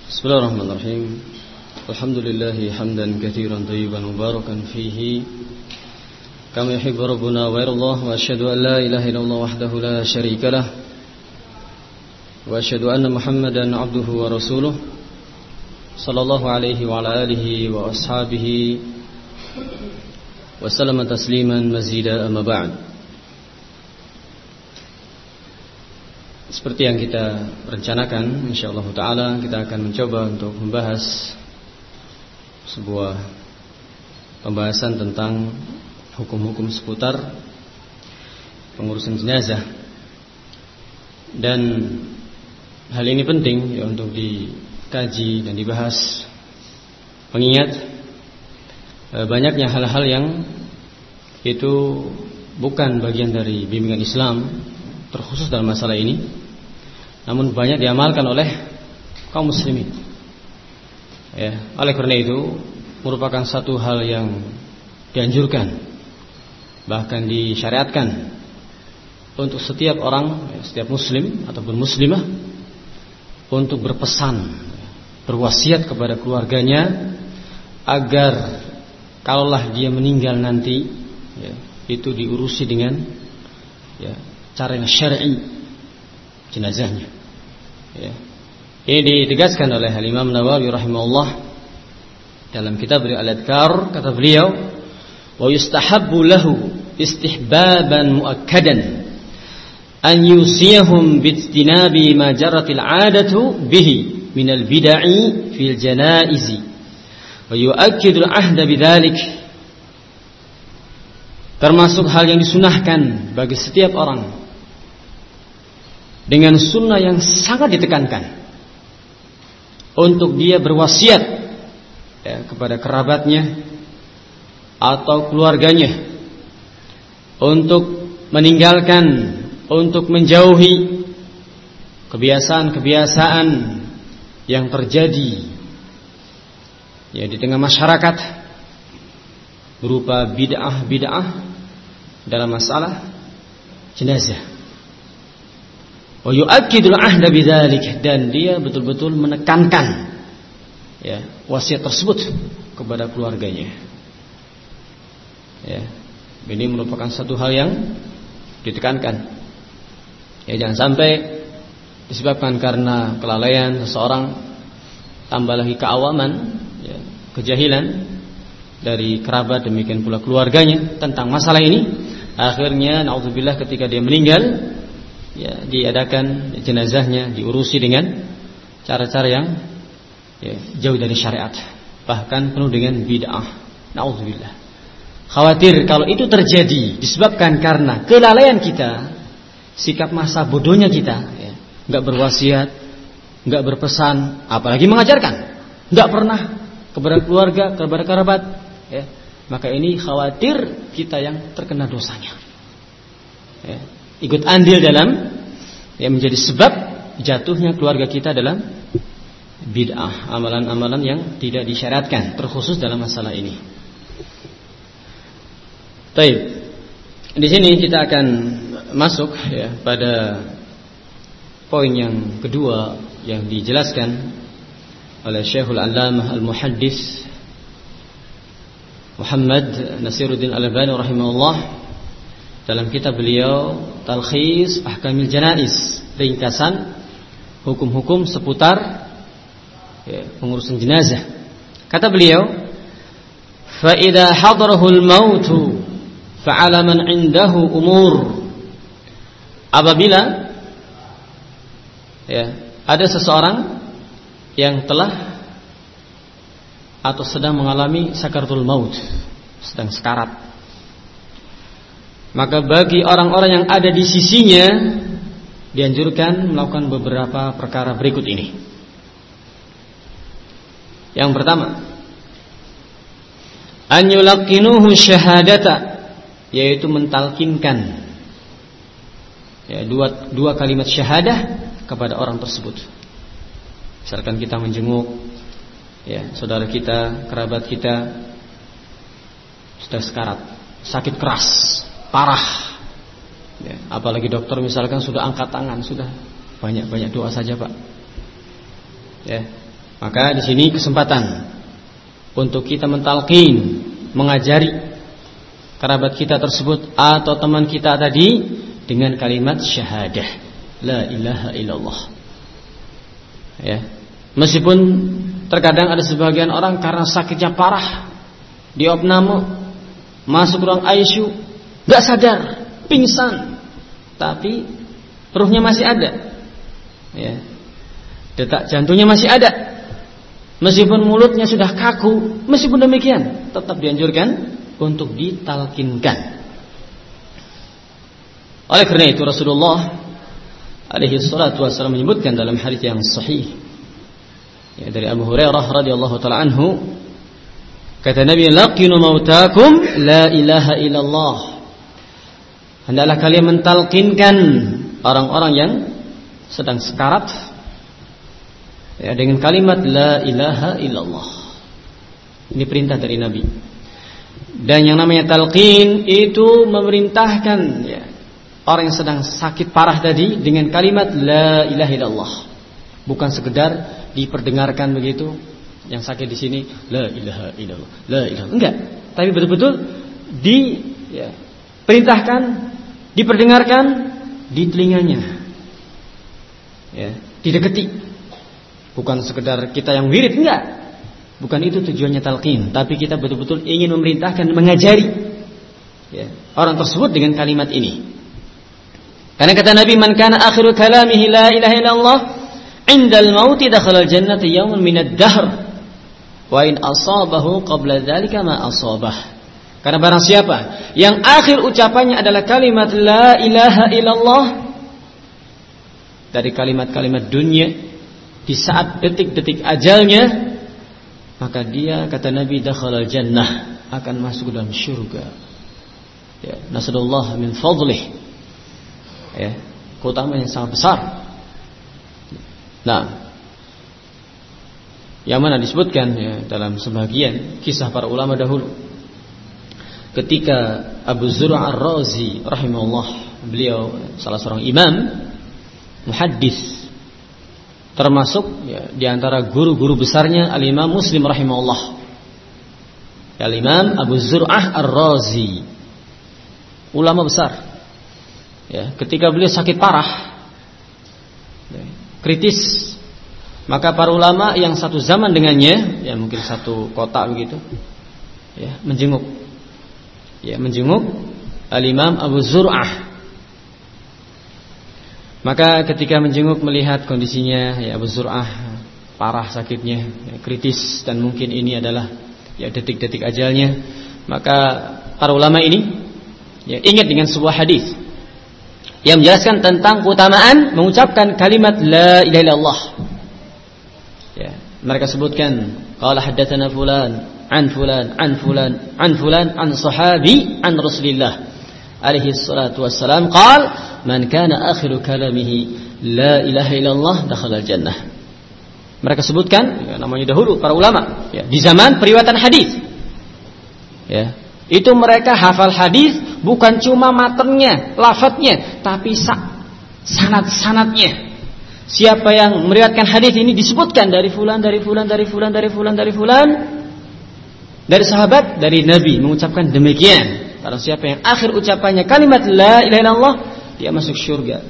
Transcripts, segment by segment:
Bismillahirrahmanirrahim. Alhamdulillahi hamdan katsiran thayyiban mubarakan fihi kama yuhibbu rabbuna wa yardah, wa asyhadu an la ilaha illallah wahdahu la syarikalah wa asyhadu anna Muhammadan abduhu wa rasuluh sallallahu alaihi wa ala alihi wa ashabihi wa sallama tasliman mazida, amma ba'd. Seperti yang kita rencanakan, insyaallah ta'ala kita akan mencoba untuk membahas sebuah pembahasan tentang hukum-hukum seputar pengurusan jenazah. Dan hal ini penting ya untuk dikaji dan dibahas, mengingat banyaknya hal-hal yang itu bukan bagian dari bimbingan Islam terkhusus dalam masalah ini, namun banyak diamalkan oleh kaum muslimin. Ya, oleh karena itu merupakan satu hal yang dianjurkan, bahkan disyariatkan untuk setiap orang, setiap muslim ataupun muslimah untuk berpesan, berwasiat kepada keluarganya agar kalaulah dia meninggal nanti, ya, itu diurusi dengan cara yang syar'i jenazahnya. Ya. Ini ditegaskan oleh Imam Nawawi rahimahullah dalam kitab Al-Adhkar. Kata beliau, wa yustahabbu lahu istihbaban muakkadan an yusiyahum bijtinabi ma jaratil 'adatu bihi minal bid'i fil janaizi wa yu'akkidu al-'ahda bidzalik. Termasuk hal yang disunahkan bagi setiap orang dengan sunnah yang sangat ditekankan untuk dia berwasiat kepada kerabatnya atau keluarganya untuk meninggalkan, untuk menjauhi kebiasaan-kebiasaan yang terjadi di tengah masyarakat berupa bid'ah dalam masalah jenazah. Wa yu'akkidul 'ahda bidzalik, dan dia betul-betul menekankan wasiat tersebut kepada keluarganya. Ini merupakan satu hal yang ditekankan. Jangan sampai disebabkan karena kelalaian seseorang, tambah lagi keawaman, kejahilan dari kerabat, demikian pula keluarganya tentang masalah ini, akhirnya naudzubillah ketika dia meninggal diadakan jenazahnya, diurusi dengan cara-cara yang jauh dari syariat, bahkan penuh dengan bid'ah. Naudzubillah. Khawatir kalau itu terjadi disebabkan karena kelalaian kita, sikap masa bodohnya kita, enggak berwasiat, enggak berpesan, apalagi mengajarkan, enggak pernah kepada keluarga, kepada kerabat, maka ini khawatir kita yang terkena dosanya, ikut andil dalam menjadi sebab jatuhnya keluarga kita dalam bid'ah, amalan-amalan yang tidak disyariatkan, terkhusus dalam masalah ini. Baik, di sini kita akan masuk pada poin yang kedua yang dijelaskan oleh Syekhul Allamah Al-Muhaddits Muhammad Nasiruddin Al-Albani rahimahullah dalam kitab beliau Talkhis Ahkamil Janaiz, ringkasan hukum-hukum seputar pengurusan jenazah. Kata beliau, fa idza hadarahul mautu fa 'ala man 'indahu umur. Apabila ada seseorang yang telah atau sedang mengalami sakaratul maut, sedang sekarat, maka bagi orang-orang yang ada di sisinya dianjurkan melakukan beberapa perkara berikut ini. Yang pertama, an yulaqqinuhu syahadata, yaitu mentalkinkan dua kalimat syahadah kepada orang tersebut. Misalkan kita menjenguk saudara kita, kerabat kita sudah sekarat, sakit keras, parah, apalagi dokter misalkan sudah angkat tangan, sudah banyak doa saja Pak, Maka di sini kesempatan untuk kita mentalqin, mengajari kerabat kita tersebut atau teman kita tadi dengan kalimat syahadah la ilaha illallah. Ya. Meskipun terkadang ada sebagian orang karena sakitnya parah, diopname, masuk ruang ICU, gak sadar, pingsan, tapi ruhnya masih ada, ya. Detak jantungnya masih ada. Meskipun mulutnya sudah kaku, meskipun demikian tetap dianjurkan untuk ditalkinkan. Oleh karena itu Rasulullah alaihi salatu wasallam menyebutkan dalam hadis yang sahih, ya, dari Abu Hurairah radhiyallahu taala anhu, kata Nabi, laqinu mautakum la ilaha illallah. Hendaklah kalian mentalkinkan orang-orang yang sedang sekarat, ya, dengan kalimat la ilaha illallah. Ini perintah dari Nabi. Dan yang namanya talqin itu memerintahkan, ya, orang yang sedang sakit parah tadi dengan kalimat la ilaha illallah. Bukan sekedar diperdengarkan begitu, yang sakit di sini la ilaha illallah, la ilaha, enggak. Tapi betul-betul diperintahkan, diperdengarkan di telinganya, ya, didekati. Bukan sekedar kita yang wirid, enggak. Bukan itu tujuannya talqin, tapi kita betul-betul ingin memerintahkan, mengajari, ya, orang tersebut dengan kalimat ini. Karena kata Nabi, man kana akhiru kalamihi la ilaha illallah indal mauti dakhala al-jannata yawman minad dahr wa in asabahu qabla dzalika ma asabah. Karena barang siapa yang akhir ucapannya adalah kalimat la ilaha illallah dari kalimat-kalimat dunia di saat detik-detik ajalnya, maka dia, kata Nabi, dakhala al-jannah, akan masuk ke dalam syurga. Ya, nasallallahu min fadlih. Ya, keutamaan yang sangat besar. Nah, yang mana disebutkan, ya, dalam sebagian kisah para ulama dahulu, ketika Abu Zur'ah Ar-Razi rahimahullah, beliau salah seorang imam muhaddis, termasuk, ya, di antara guru-guru besarnya Al-Imam Muslim rahimahullah, Al-Imam Abu Zur'ah Ar-Razi, ulama besar, ya, ketika beliau sakit parah, ya, kritis, maka para ulama yang satu zaman dengannya, ya, mungkin satu kota begitu, ya, menjenguk Al-Imam Abu Zur'ah. Maka ketika menjenguk, melihat kondisinya, ya, Abu Zur'ah parah sakitnya, ya, kritis, dan mungkin ini adalah, ya, detik-detik ajalnya, maka para ulama ini, ya, ingat dengan sebuah hadis yang menjelaskan tentang keutamaan mengucapkan kalimat la ilaha illallah. Ya, mereka sebutkan, qala haddatsana fulan an fulan an fulan an fulan an sahabi an Rasulillah alaihi salatu wassalam qala man kana akhiru kalamihi la ilaha illallah dakhala al-jannah. Mereka sebutkan, ya, namanya dahulu para ulama, ya, di zaman periwayatan hadis. Ya, itu mereka hafal hadis bukan cuma maternnya, lafadznya, tapi sanad-sanadnya. Siapa yang meriwayatkan hadis ini disebutkan dari fulan, dari fulan, dari fulan, dari fulan, dari fulan, dari sahabat, dari Nabi mengucapkan demikian. Kalau siapa yang akhir ucapannya kalimat la ilaha illallah, dia masuk syurga.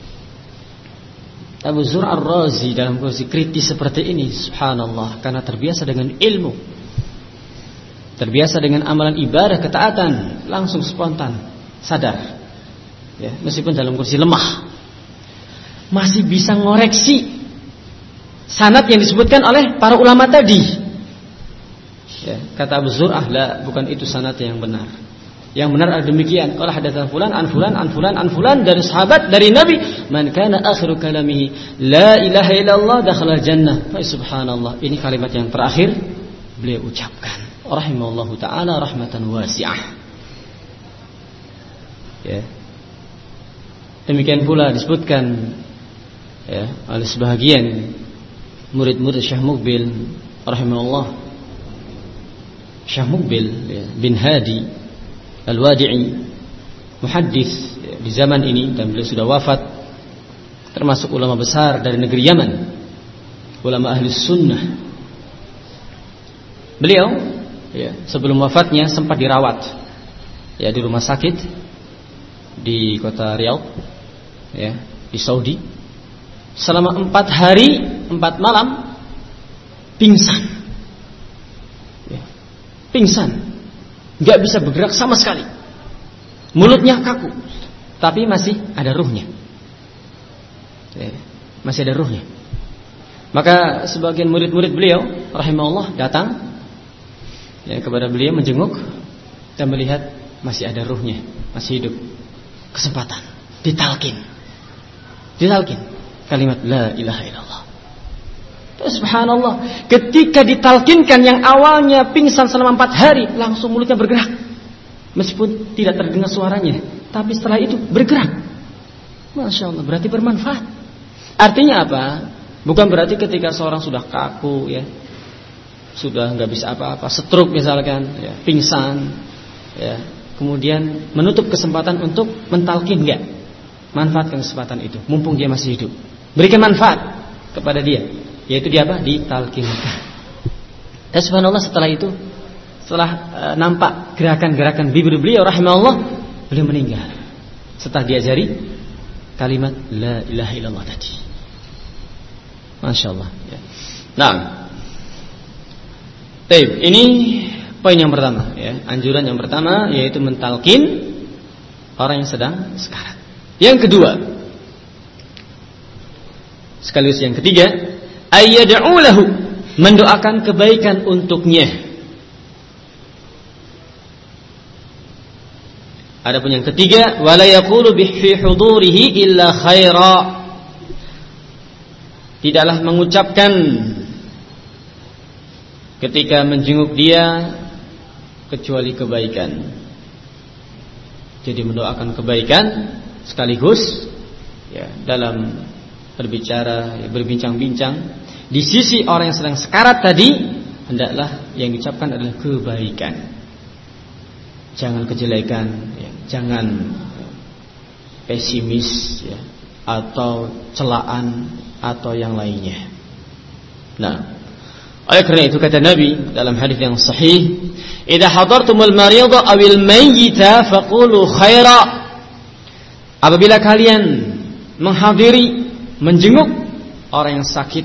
Abu Zur'ah Ar-Razi dalam kondisi kritis seperti ini, subhanallah, karena terbiasa dengan ilmu, terbiasa dengan amalan ibadah, ketaatan, langsung spontan sadar, ya, meskipun dalam kondisi lemah, masih bisa ngoreksi sanad yang disebutkan oleh para ulama tadi. Ya, kata Abu Zur'ah, la, bukan itu sanad yang benar. Yang benar adalah demikian. Qala hadatsana fulan an fulan an fulan an fulan, dari sahabat, dari Nabi, man kana akhiru kalamihi la ilaha illallah dakhala jannah. Fa subhanallah, ini kalimat yang terakhir beliau ucapkan. Rahimallahu taala rahmatan wasi'ah. Ya. Demikian pula disebutkan, ya, oleh sebahagian murid-murid Syekh Muqbil rahimahullah, Syekh Muqbil, ya, bin Hadi Al-Wadi'i, muhaddis, ya, di zaman ini, dan beliau sudah wafat, termasuk ulama besar dari negeri Yaman. ulama ahli sunnah. Beliau sebelum wafatnya sempat dirawat di rumah sakit di kota Riyadh di Saudi selama 4 hari 4 malam pingsan, nggak bisa bergerak sama sekali, mulutnya kaku, tapi masih ada ruhnya, masih ada ruhnya. Maka sebagian murid-murid beliau rahimahullah datang kepada beliau, menjenguk dan melihat masih ada ruhnya, masih hidup. Kesempatan ditalkin kalimat la ilaha illallah. Subhanallah, ketika ditalkinkan yang awalnya pingsan selama 4 hari, langsung mulutnya bergerak. Meskipun tidak terdengar suaranya, tapi setelah itu bergerak. Masya Allah, berarti bermanfaat. Artinya apa? Bukan berarti ketika seorang sudah kaku sudah nggak bisa apa-apa, stroke misalkan, pingsan, kemudian menutup kesempatan untuk mentalkin, enggak. Manfaatkan kesempatan itu, mumpung dia masih hidup. Berikan manfaat kepada dia, yaitu dia apa? Ditalkinkan. Dan subhanallah setelah itu, setelah nampak gerakan-gerakan bibir beliau rahimahullah, beliau meninggal setelah diajari kalimat la ilaha illallah tadi. Masya Allah. Nah, ini poin yang pertama, anjuran yang pertama yaitu mentalkin orang yang sedang sekarat. Yang kedua, sekaligus yang ketiga, ayyad'u lahu, mendoakan kebaikan untuknya. Adapun yang ketiga, wala yaqulu fi hudurihi illa khaira, tidaklah mengucapkan ketika menjenguk dia kecuali kebaikan. Jadi mendoakan kebaikan sekaligus dalam berbicara, berbincang-bincang di sisi orang yang sedang sekarat tadi, hendaklah yang diucapkan adalah kebaikan. Jangan kejelekan, jangan pesimis atau celaan atau yang lainnya. Nah, oleh karena itu kata Nabi dalam hadis yang sahih, "Idza hadartumul marida awil mayyita faqulu khaira." Apabila kalian menghadiri, menjenguk orang yang sakit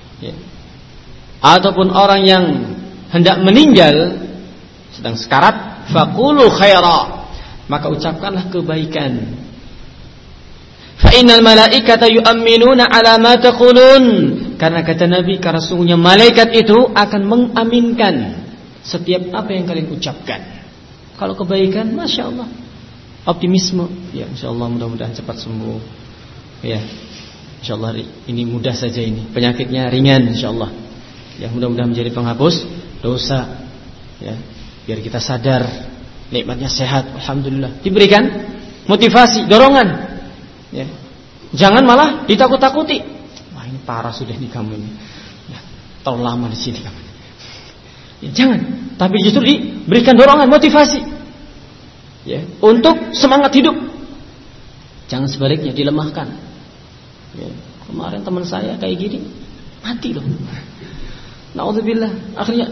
ataupun orang yang hendak meninggal sedang sekarat, faqulu khaira, maka ucapkanlah kebaikan. Fa innal malaikata yu'minuna ala ma taqulun, karena kata Nabi, karena sungguhnya malaikat itu akan mengaminkan setiap apa yang kalian ucapkan. Kalau kebaikan, masya Allah, optimisme, insya Allah mudah-mudahan cepat sembuh. Insya Allah ini mudah saja, ini penyakitnya ringan, insya Allah. Mudah-mudahan menjadi penghapus dosa. Biar kita sadar nikmatnya sehat, alhamdulillah. Diberikan motivasi, dorongan. Jangan malah ditakut-takuti. Wah, ini parah sudah nih kamu ini. Terlalu lama di sini kamu. Jangan, tapi justru diberikan dorongan, motivasi. Untuk semangat hidup. Jangan sebaliknya dilemahkan. Kemarin teman saya kayak gini, mati loh. Na'udzubillah. Akhirnya,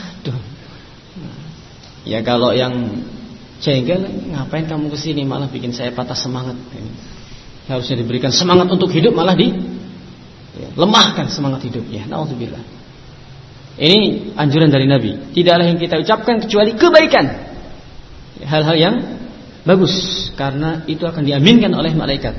kalau yang jengkel, ngapain kamu kesini, malah bikin saya patah semangat. Harusnya diberikan semangat untuk hidup, malah lemahkan semangat hidupnya. Na'udzubillah. Ini anjuran dari Nabi. Tidaklah yang kita ucapkan kecuali kebaikan, hal-hal yang bagus, karena itu akan diaminkan oleh malaikat.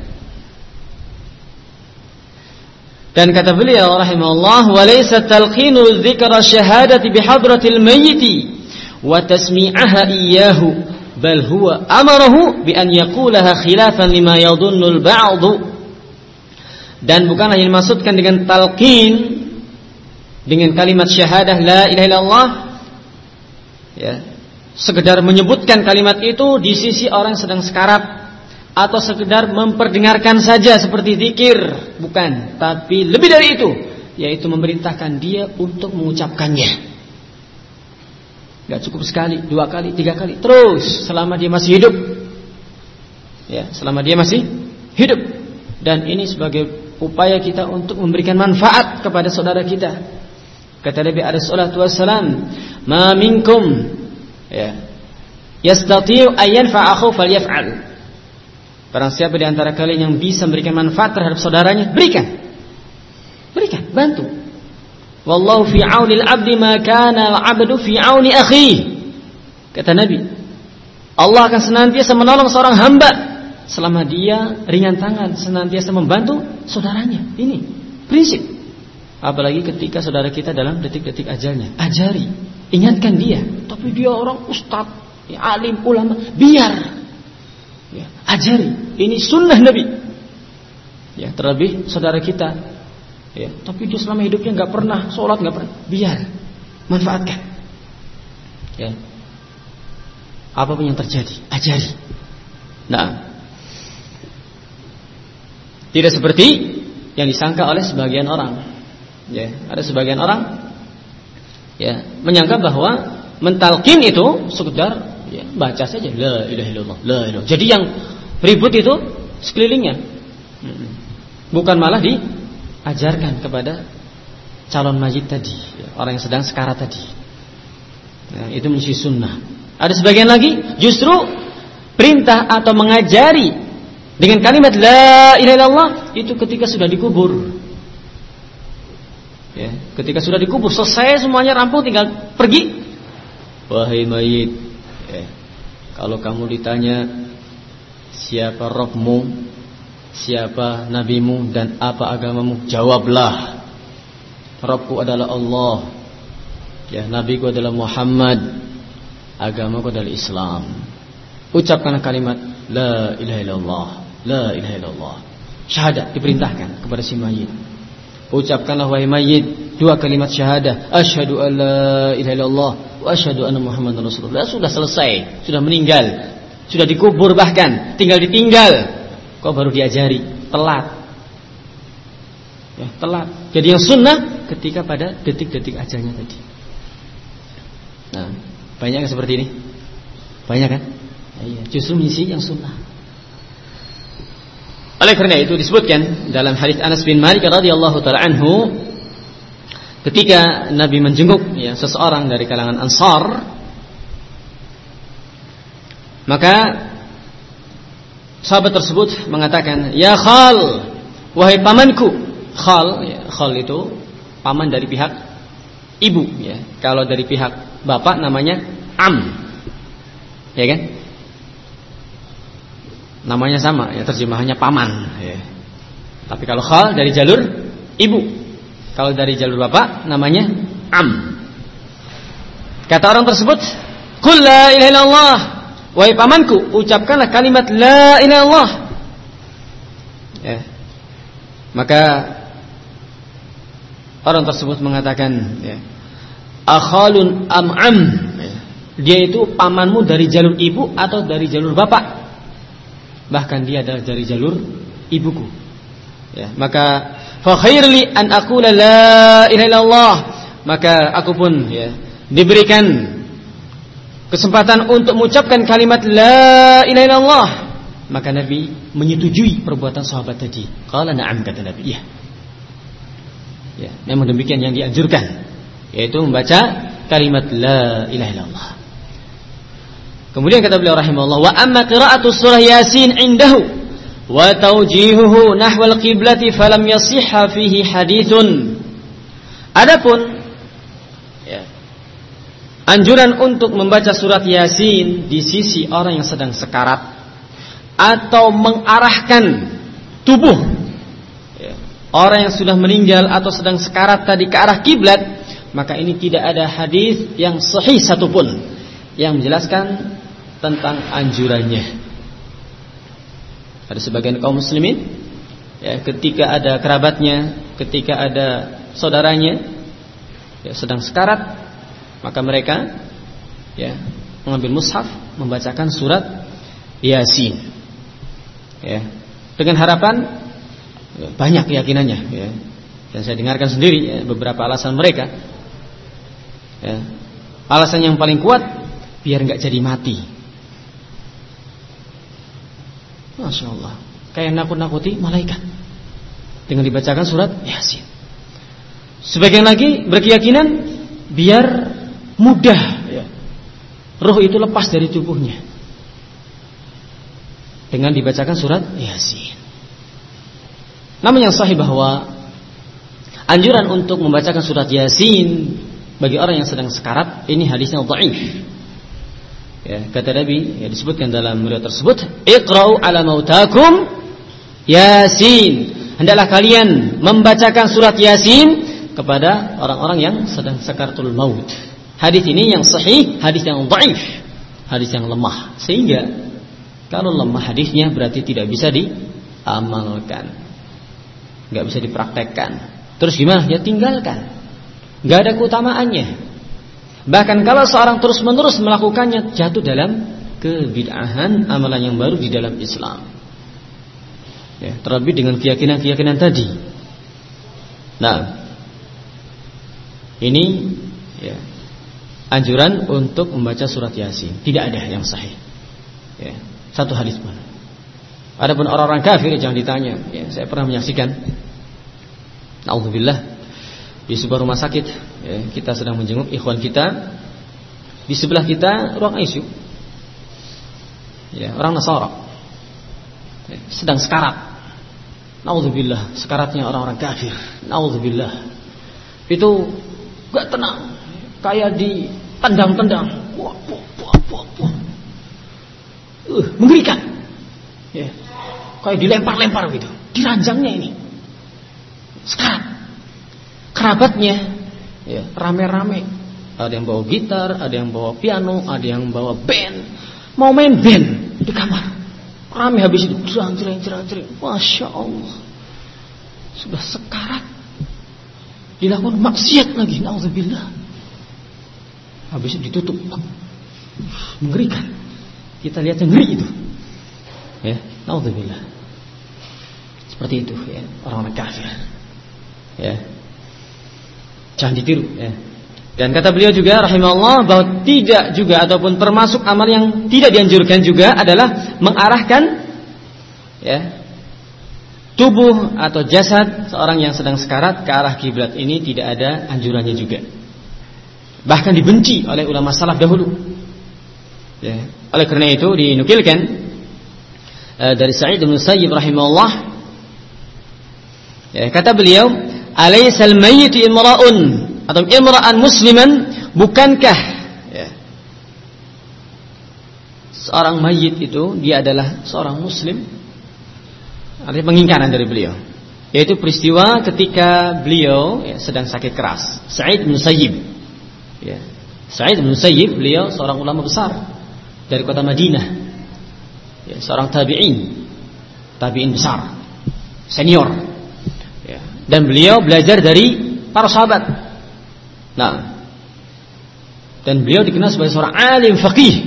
Dan kata beliau rahimahullah, walaysa talqinu dzikra syahadati bihadratil mayyiti wa tasmi'aha iyyahu, bal huwa amarahu bi an yaqulaha khilafan lima yadhunnul ba'd. Dan bukanlah yang dimaksudkan dengan talqin dengan kalimat syahadah la ilaha illallah sekedar menyebutkan kalimat itu di sisi orang sedang sekarat, atau sekedar memperdengarkan saja seperti zikir, bukan, tapi lebih dari itu, yaitu memerintahkan dia untuk mengucapkannya. Gak cukup sekali, 2 kali, 3 kali, terus selama dia masih hidup. Selama dia masih hidup. dan ini sebagai upaya kita untuk memberikan manfaat kepada saudara kita. Kata Nabi alaihi salatu wassalam, "Ma minkum yastati'u an yanfa'a akhahu falyaf'al." Barang siapa di antara kalian yang bisa memberikan manfaat terhadap saudaranya, berikan, bantu. Wallahu fi 'aunil 'abdi ma kana al-'abdu fi 'auni akhihi. Kata Nabi, Allah akan senantiasa menolong seorang hamba selama dia ringan tangan, senantiasa membantu saudaranya. Ini prinsip. Apalagi ketika saudara kita dalam detik-detik ajalnya, ajari, ingatkan dia. Tapi dia orang ustaz, alim, ulama, biar. Ajari. Ini sunnah Nabi. Terlebih saudara kita, tapi dia selama hidupnya nggak pernah sholat, nggak pernah. Biar, manfaatkan. Apapun yang terjadi, ajari. Nah, tidak seperti yang disangka oleh sebagian orang. Ada sebagian orang menyangka bahwa mentalkin itu sekedar baca saja la ilaha illallah, la ilaha. Jadi yang ribut itu sekelilingnya, bukan malah diajarkan kepada calon mayit tadi, orang yang sedang sekarat tadi. Itu menjadi sunnah. Ada sebagian lagi justru perintah atau mengajari dengan kalimat la ilaha illallah itu ketika sudah dikubur. Ketika sudah dikubur, selesai semuanya, rampung, tinggal pergi. Wahai mayit, kalau kamu ditanya siapa Rabbmu, siapa nabimu, dan apa agamamu, jawablah, Rabbku adalah Allah, nabiku adalah Muhammad, agamaku adalah Islam. Ucapkan kalimat la ilaha illallah, la ilaha illallah. Syahadat diperintahkan kepada si mayit. Ucapkanlah wahai mayit 2 kalimat syahadah, asyhadu an la ilaha illallah wa asyhadu anna Muhammadar Rasulullah. Sudah selesai, sudah meninggal, sudah dikubur, bahkan tinggal ditinggal, kok baru diajari. Telat. Telat. Jadi yang sunnah ketika pada detik-detik ajalnya tadi. Nah, banyak yang seperti ini? Banyak kan? Justru misi yang sunnah. Oleh karena itu disebutkan dalam hadis Anas bin Malik radhiyallahu taala anhu, ketika Nabi menjenguk seseorang dari kalangan Ansar, maka sahabat tersebut mengatakan, "Ya Khal, wahai pamanku." Khal itu paman dari pihak ibu, Kalau dari pihak bapak namanya am, kan? Namanya sama, terjemahannya paman, Tapi kalau khal dari jalur ibu, kalau dari jalur bapak namanya am. Kata orang tersebut, "Qul la ilaha illallah." Wahai pamanku, ucapkanlah kalimat la ilaha illallah. Maka orang tersebut mengatakan, akhalun am. Dia itu pamanmu dari jalur ibu atau dari jalur bapak? Bahkan dia adalah dari jalur ibuku. Maka fa khairli an aqula la ilaha illallah. Maka aku pun diberikan kesempatan untuk mengucapkan kalimat la ilaha illallah. Maka Nabi menyetujui perbuatan sahabat tadi. Qala na'am, kata Nabi. Memang demikian yang dianjurkan, yaitu membaca kalimat la ilaha illallah. Kemudian kata beliau rahimahullah, wa amma qira'atu surah Yasin indahu wa tawjihuhu nahwal qiblati falam yasihha fihi hadithun. Adapun anjuran untuk membaca surat Yasin di sisi orang yang sedang sekarat atau mengarahkan tubuh orang yang sudah meninggal atau sedang sekarat tadi ke arah kiblat, maka ini tidak ada hadis yang sahih satupun yang menjelaskan tentang anjurannya. Ada sebagian kaum muslimin ketika ada kerabatnya, ketika ada saudaranya sedang sekarat, maka mereka mengambil mushaf, membacakan surat Yasin, dengan harapan, banyak keyakinannya, dan saya dengarkan sendiri beberapa alasan mereka. Alasan yang paling kuat, biar nggak jadi mati. Masya Allah, kayak nakut-nakuti malaikat. dengan dibacakan surat Yasin. Sebagian lagi berkeyakinan biar mudah ya, roh itu lepas dari tubuhnya dengan dibacakan surat Yasin. Namun yang sahih bahwa anjuran untuk membacakan surat Yasin bagi orang yang sedang sekarat ini hadisnya dhaif. Ya, kata Nabi yang disebutkan dalam riwayat tersebut, "Iqra'u 'ala mautakum Yasin." Hendaklah kalian membacakan surat Yasin kepada orang-orang yang sedang sakaratul maut. Hadis ini yang sahih, hadis yang dhaif, hadis yang lemah. Sehingga kalau lemah hadisnya berarti tidak bisa diamalkan, nggak bisa dipraktekkan. Terus gimana? Ya tinggalkan. Nggak ada keutamaannya. Bahkan kalau seorang terus-menerus melakukannya, jatuh dalam kebid'ahan, amalan yang baru di dalam Islam. Ya, terlebih dengan keyakinan-keyakinan tadi. Nah, ini ya, anjuran untuk membaca surat Yasin. Tidak ada yang sahih. Ya, satu hadis pun. Adapun orang-orang kafir jangan ditanya. Ya, saya pernah menyaksikan. Na'udzubillah. Di sebuah rumah sakit ya, kita sedang menjenguk ikhwan kita. Di sebelah kita ruang ICU ya, orang Nasara ya, sedang sekarat. Na'udzubillah, sekaratnya orang-orang kafir. Na'udzubillah. Itu gak tenang, kayak ditendang-tendang. Wah, mengerikan ya, kayak dilempar-lempar gitu. Diranjangnya ini sekarat. Kerabatnya ya, rame-rame. Ada yang bawa gitar, ada yang bawa piano, ada yang bawa band. Mau main band di kamar. Rame habis itu cerang-cerang. Masya Allah. Sudah sekarat, dilakukan maksiat lagi. Na'udzubillah. Habis itu ditutup. Mengerikan. Kita lihat yang ngeri itu ya, na'udzubillah. Seperti itu ya, orang-orang kafir ya. Jangan ditiru ya. Dan kata beliau juga rahimahullah bahwa tidak juga ataupun termasuk amal yang tidak dianjurkan juga adalah mengarahkan ya, tubuh atau jasad seorang yang sedang sekarat ke arah kiblat. Ini tidak ada anjurannya juga. Bahkan dibenci oleh ulama salaf dahulu ya. Oleh karena itu dinukilkan dari Sa'id bin Musayyib rahimahullah ya, kata beliau, "Alaysal mayyitu imra'un atau imra'an musliman?" Bukankah ya, seorang mayit itu dia adalah seorang muslim? Artinya pengingkaran dari beliau, yaitu peristiwa ketika beliau ya, sedang sakit keras. Sa'id bin Musayyib ya. Sa'id bin Musayyib beliau seorang ulama besar dari kota Madinah ya, seorang tabi'in besar, senior. Dan beliau belajar dari para sahabat. Nah, dan beliau dikenal sebagai seorang alim faqih.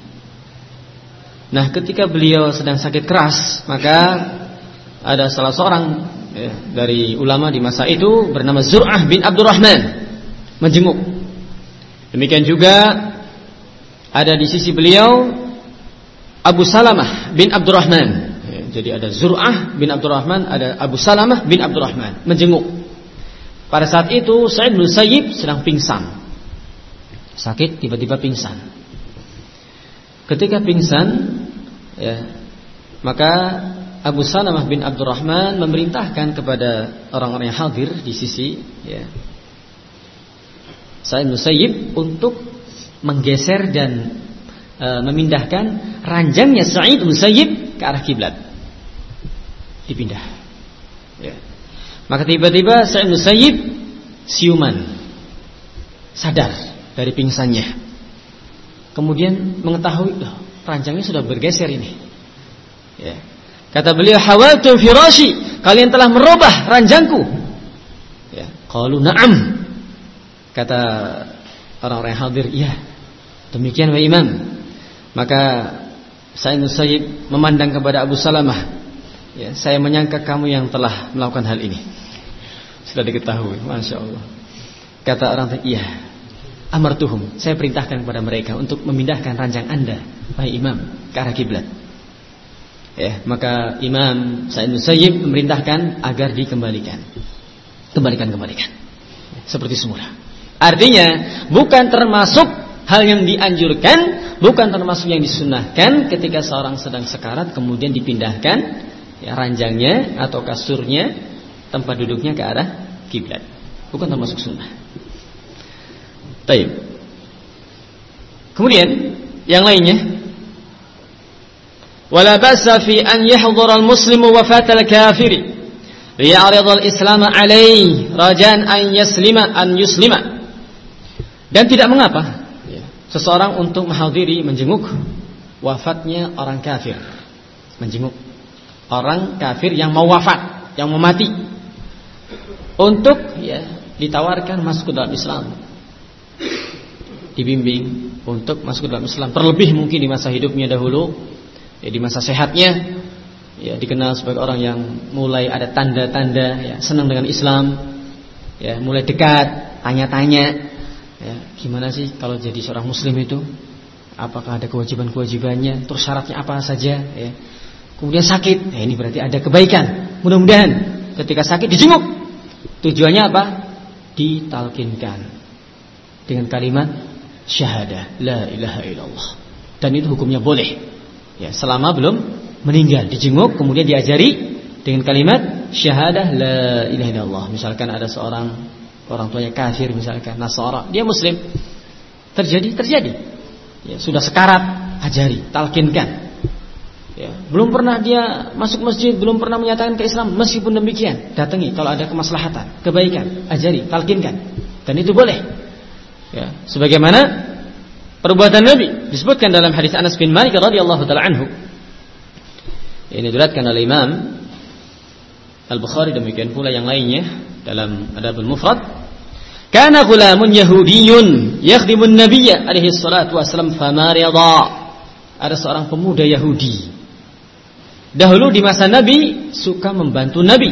Nah, ketika beliau sedang sakit keras, maka ada salah seorang ya, dari ulama di masa itu bernama Zur'ah bin Abdurrahman menjenguk. Demikian juga ada di sisi beliau Abu Salamah bin Abdurrahman. Jadi ada Zur'ah bin Abdurrahman, ada Abu Salamah bin Abdurrahman menjenguk. Pada saat itu Sa'id bin Musayyib sedang pingsan. Sakit tiba-tiba pingsan. Ketika pingsan ya, maka Abu Salamah bin Abdurrahman memerintahkan kepada orang-orang yang hadir di sisi ya, Sa'id bin Musayyib untuk menggeser dan memindahkan ranjangnya Sa'id bin Musayyib ke arah kiblat. Dipindah ya. Maka tiba-tiba Sa'id bin Musayyib siuman, sadar dari pingsannya. Kemudian mengetahui loh, ranjangnya sudah bergeser ini ya. Kata beliau, "Hawaltum firashi," kalian telah merubah ranjangku ya. Qalu na'am. Kata orang-orang yang hadir, iya demikian wahai imam. Maka Sa'id bin Musayyib memandang kepada Abu Salamah, ya, saya menyangka kamu yang telah melakukan hal ini. Sudah diketahui, Masya Allah. Kata orang, iya, amartuhum, saya perintahkan kepada mereka untuk memindahkan ranjang anda, wahai imam, ke arah kiblat. Ya, maka Imam Sa'id bin Musayyib memerintahkan agar dikembalikan. Kembalikan. Seperti semula. Artinya bukan termasuk hal yang dianjurkan, bukan termasuk yang disunnahkan ketika seorang sedang sekarat kemudian dipindahkan ya, ranjangnya atau kasurnya, tempat duduknya ke arah kiblat. Bukan termasuk sunnah. Baik. Kemudian yang lainnya, wala ba'sa fi an yahdhura al-muslimu wafat al-kafiri liya'rid al-islam alayhi rajan an yuslima. Dan tidak mengapa seseorang untuk menghadiri, menjenguk wafatnya orang kafir, menjenguk orang kafir yang mau wafat, yang mau mati, untuk ya ditawarkan masuk ke dalam Islam, dibimbing untuk masuk ke dalam Islam. Terlebih mungkin di masa hidupnya dahulu, ya di masa sehatnya, ya dikenal sebagai orang yang mulai ada tanda-tanda ya senang dengan Islam, ya mulai dekat, tanya-tanya. Ya, gimana sih kalau jadi seorang muslim itu? Apakah ada kewajiban-kewajibannya? Terus syaratnya apa saja? Ya. Kemudian sakit, ya ini berarti ada kebaikan. Mudah-mudahan ketika sakit dijenguk. Tujuannya apa? Ditalkinkan dengan kalimat syahadah, la ilaha illallah. Dan itu hukumnya boleh. Ya, selama belum meninggal dijenguk, kemudian diajari dengan kalimat syahadah, la ilaha illallah. Misalkan ada seorang orang tuanya kafir, misalkan Nasara, dia muslim, terjadi ya, sudah sekarat, ajari, talkinkan ya, belum pernah dia masuk masjid, belum pernah menyatakan ke Islam, meskipun demikian datangi kalau ada kemaslahatan, kebaikan, ajari, talkinkan, dan itu boleh ya, sebagaimana perbuatan Nabi disebutkan dalam hadis Anas bin Malik radhiyallahu taala anhu. Ini diriwayatkan oleh Imam Al-Bukhari, demikian pula yang lainnya dalam Adabul Mufrad. Kana ghulamun yahudiyyun yakhdimun nabiyya alaihi salatu wasallam famarida. Ada seorang pemuda Yahudi dahulu di masa Nabi suka membantu Nabi,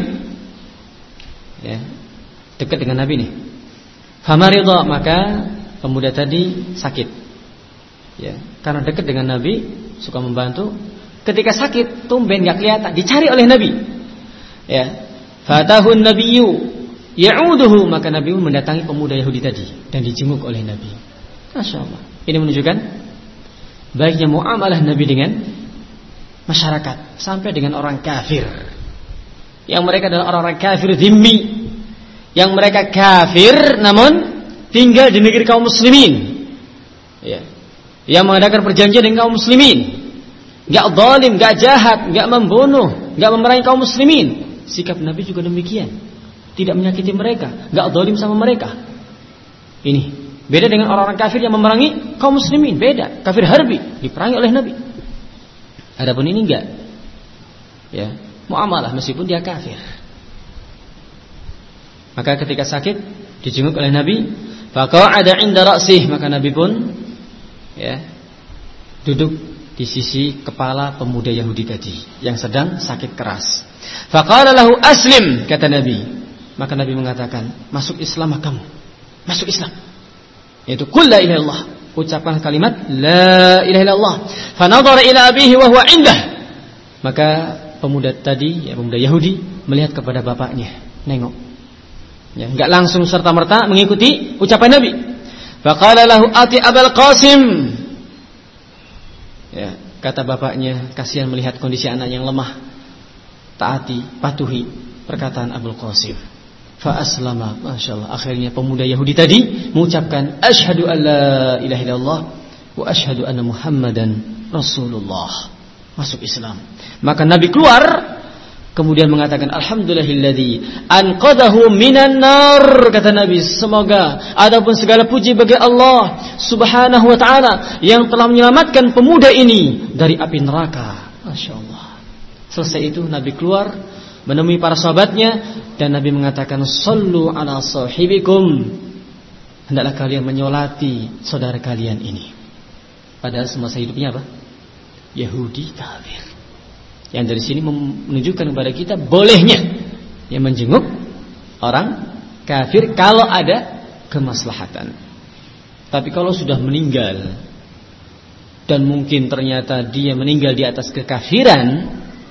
ya, dekat dengan Nabi nih. Famarida, maka pemuda tadi sakit, ya, karena dekat dengan Nabi, suka membantu. Ketika sakit tumben gak kelihatan, dicari oleh Nabi. Ya, fatahun nabiyyu ya'uduhu, maka Nabi mendatangi pemuda Yahudi tadi dan dijenguk oleh Nabi. Masya Allah. Ini menunjukkan baiknya muamalah Nabi dengan masyarakat, sampai dengan orang kafir, yang mereka adalah orang-orang kafir dhimmi, yang mereka kafir namun tinggal di negeri kaum muslimin, ya, yang mengadakan perjanjian dengan kaum muslimin, gak zalim, gak jahat, gak membunuh, gak memerangi kaum muslimin. Sikap Nabi juga demikian, tidak menyakiti mereka, gak zalim sama mereka. Ini beda dengan orang-orang kafir yang memerangi kaum muslimin, beda. Kafir harbi diperangi oleh Nabi. Adapun ini enggak, ya, muamalah meskipun dia kafir. Maka ketika sakit dijenguk oleh Nabi, faqa'ada 'inda ra'sih, maka Nabi pun ya duduk di sisi kepala pemuda Yahudi tadi yang sedang sakit keras. Faqala lahu aslim, kata Nabi. Maka Nabi mengatakan, masuk Islam kamu, masuk Islam. Yaitu qul la ilaha illallah, ucapkan kalimat la ilaha illallah. Fanadhara ila abihi wa huwa indah. Maka pemuda tadi, ya, pemuda Yahudi melihat kepada bapaknya, nengok. Ya, enggak langsung serta-merta mengikuti ucapan Nabi. Faqala lahu ati Abul Qasim. Ya, kata bapaknya, kasihan melihat kondisi anak yang lemah. Taati, patuhi perkataan Abul Qasim. Fa aslama, masyaallah. Akhirnya pemuda Yahudi tadi mengucapkan asyhadu alla ilaha illallah wa asyhadu anna Muhammadan Rasulullah. Masuk Islam. Maka Nabi keluar kemudian mengatakan alhamdulillahilladzi anqadhahu minan nar, kata Nabi, semoga adapun segala puji bagi Allah Subhanahu wa taala yang telah menyelamatkan pemuda ini dari api neraka. Masyaallah. Selesai itu Nabi keluar menemui para sahabatnya dan Nabi mengatakan sallu ala sahibikum, hendaklah kalian menyolati saudara kalian ini. Padahal semasa hidupnya apa? Yahudi kafir. Yang dari sini menunjukkan kepada kita bolehnya yang menjenguk orang kafir kalau ada kemaslahatan. Tapi kalau sudah meninggal dan mungkin ternyata dia meninggal di atas kekafiran,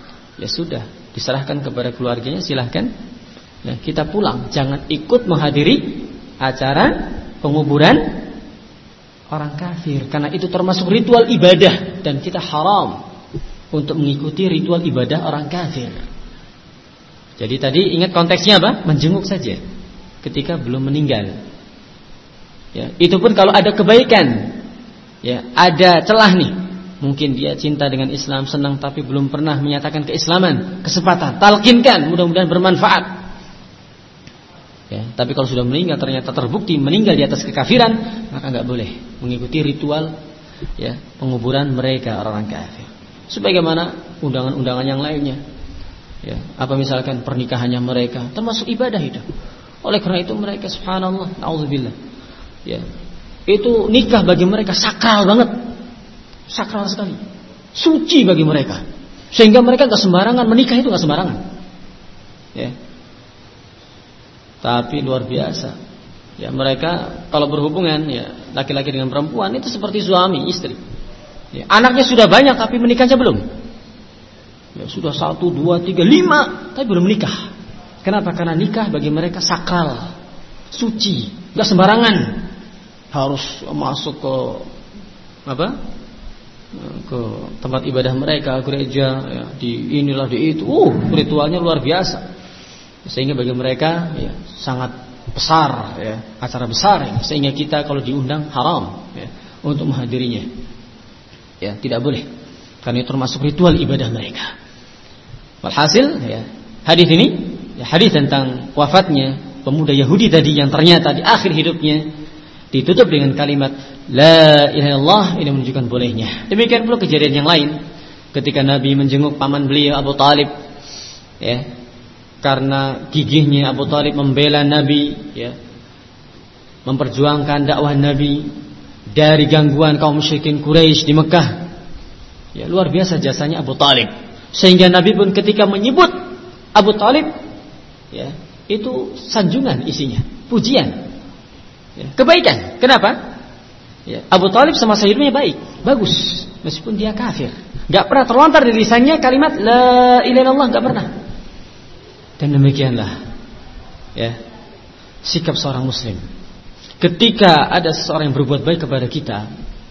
ya sudah, diserahkan kepada keluarganya, silahkan. Nah, kita pulang, jangan ikut menghadiri acara penguburan orang kafir, karena itu termasuk ritual ibadah dan kita haram untuk mengikuti ritual ibadah orang kafir. Jadi tadi ingat konteksnya apa? Menjenguk saja ketika belum meninggal. Ya, itu pun kalau ada kebaikan, ya, ada celah nih. Mungkin dia cinta dengan Islam, senang tapi belum pernah menyatakan keislaman, kesempatan, talqinkan, mudah-mudahan bermanfaat. Ya, tapi kalau sudah meninggal ternyata terbukti meninggal di atas kekafiran, maka nggak boleh mengikuti ritual, ya, penguburan mereka orang kafir. Sebagaimana undangan-undangan yang lainnya, ya, apa misalkan pernikahannya mereka, termasuk ibadah itu. Oleh karena itu mereka subhanallah, naudzubillah, ya, itu nikah bagi mereka sakral banget, sakral sekali, suci bagi mereka, sehingga mereka nggak sembarangan menikah, itu nggak sembarangan, ya. Tapi luar biasa, ya, mereka kalau berhubungan, ya, laki-laki dengan perempuan itu seperti suami istri, ya, anaknya sudah banyak tapi menikahnya belum, ya, sudah 1, 2, 3, 5 tapi belum menikah. Kenapa? Karena nikah bagi mereka sakral, suci, nggak sembarangan, harus masuk ke apa? Ke tempat ibadah mereka, gereja, ya, di inilah di itu, ritualnya luar biasa, sehingga bagi mereka, ya, sangat besar, ya, acara besar, ya, sehingga kita kalau diundang haram, ya, untuk menghadirinya, ya, tidak boleh, karena itu termasuk ritual ibadah mereka. Walhasil, ya, hadis ini, ya, hadis tentang wafatnya pemuda Yahudi tadi yang ternyata di akhir hidupnya ditutup dengan kalimat La ilaha illallah, ini menunjukkan bolehnya. Demikian pula kejadian yang lain ketika Nabi menjenguk paman beliau Abu Talib, ya, karena gigihnya Abu Talib membela Nabi, ya, memperjuangkan dakwah Nabi dari gangguan kaum musyrikin Quraisy di Mekah, ya, luar biasa jasanya Abu Talib, sehingga Nabi pun ketika menyebut Abu Talib, ya, itu sanjungan isinya, pujian, ya, kebaikan. Kenapa? Ya, Abu Talib semasa hidupnya baik, bagus, meskipun dia kafir, nggak pernah terlontar dari lisannya kalimat La ilaha illallah, nggak pernah. Dan demikianlah, ya, sikap seorang Muslim ketika ada seseorang yang berbuat baik kepada kita,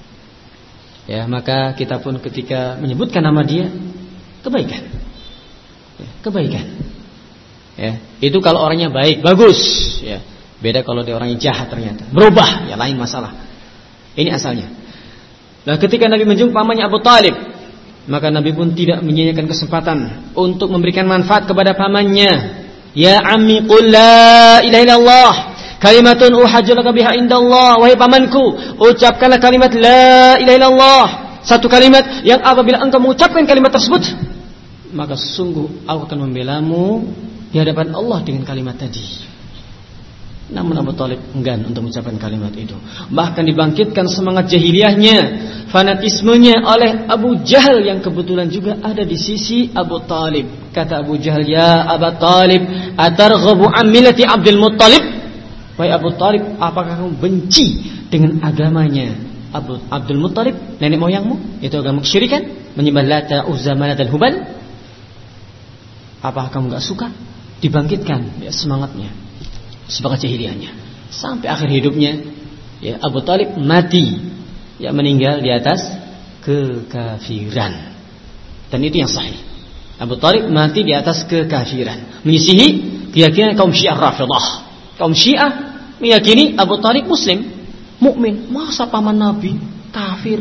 ya, maka kita pun ketika menyebutkan nama dia, kebaikan, ya, kebaikan. Ya, itu kalau orangnya baik, bagus, ya. Beda kalau dia orangnya jahat ternyata, berubah, ya, lain masalah. Ini asalnya. Nah, ketika Nabi menjenguk pamannya Abu Talib, maka Nabi pun tidak menyia-nyiakan kesempatan untuk memberikan manfaat kepada pamannya. Ya ammi qul la ilaha illallah kalimatun uhajju laka biha indallah. Wahai pamanku, ucapkanlah kalimat la ilaha illallah, satu kalimat yang apabila engkau mengucapkan kalimat tersebut, maka sungguh aku akan membelamu di hadapan Allah dengan kalimat tadi. Namun Abu Talib enggan untuk mengucapkan kalimat itu. Bahkan dibangkitkan semangat jahiliyahnya, fanatismenya oleh Abu Jahal yang kebetulan juga ada di sisi Abu Talib. Kata Abu Jahal, ya Abu Talib, atarghabu an millati Abdul Muttalib? Wahai Abu Talib, apakah kamu benci dengan agamanya Abdul Muttalib, nenek moyangmu? Itu agama kesyirikan, menyembah Lata, Uzza, Manat dan Hubal. Apakah kamu gak suka? Dibangkitkan, ya, semangatnya, sebagai jahiliyahnya, sampai akhir hidupnya, ya, Abu Talib mati, ya, meninggal di atas kekafiran. Dan itu yang sahih. Abu Talib mati di atas kekafiran, menyisihi keyakinan kaum Syiah Rafidah. Kaum Syiah meyakini Abu Talib Muslim, mukmin. Masa paman Nabi kafir?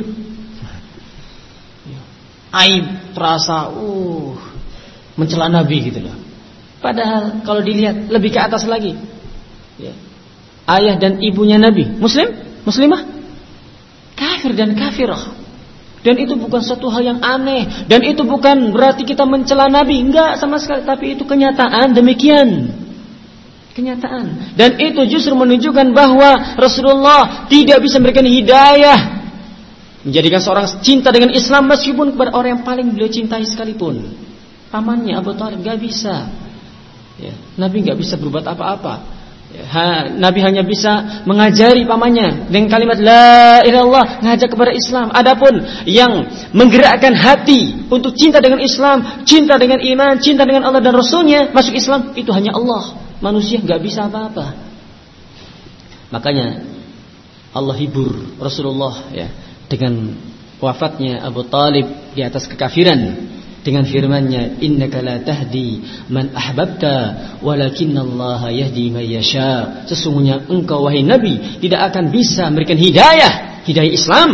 Aib terasa, mencela Nabi gitu loh. Padahal kalau dilihat lebih ke atas lagi, ya, ayah dan ibunya Nabi Muslim, Muslimah, kafir dan kafirah. Dan itu bukan suatu hal yang aneh, dan itu bukan berarti kita mencela Nabi, enggak sama sekali, tapi itu kenyataan demikian. Kenyataan. Dan itu justru menunjukkan bahwa Rasulullah tidak bisa memberikan hidayah, menjadikan seorang cinta dengan Islam meskipun kepada orang yang paling beliau cintai sekalipun. Pamannya Abu Talib enggak bisa. Ya, Nabi enggak bisa berbuat apa-apa. Nabi hanya bisa mengajari pamannya dengan kalimat la ilaha illallah, ngajak kepada Islam. Adapun yang menggerakkan hati untuk cinta dengan Islam, cinta dengan iman, cinta dengan Allah dan Rasulnya, masuk Islam, itu hanya Allah. Manusia gak bisa apa-apa. Makanya Allah hibur Rasulullah dengan wafatnya Abu Talib di atas kekafiran dengan firman-Nya, innaka la tahdi man ahbabta walakinallaha yahdi man yasha. Sesungguhnya engkau wahai Nabi tidak akan bisa memberikan hidayah Islam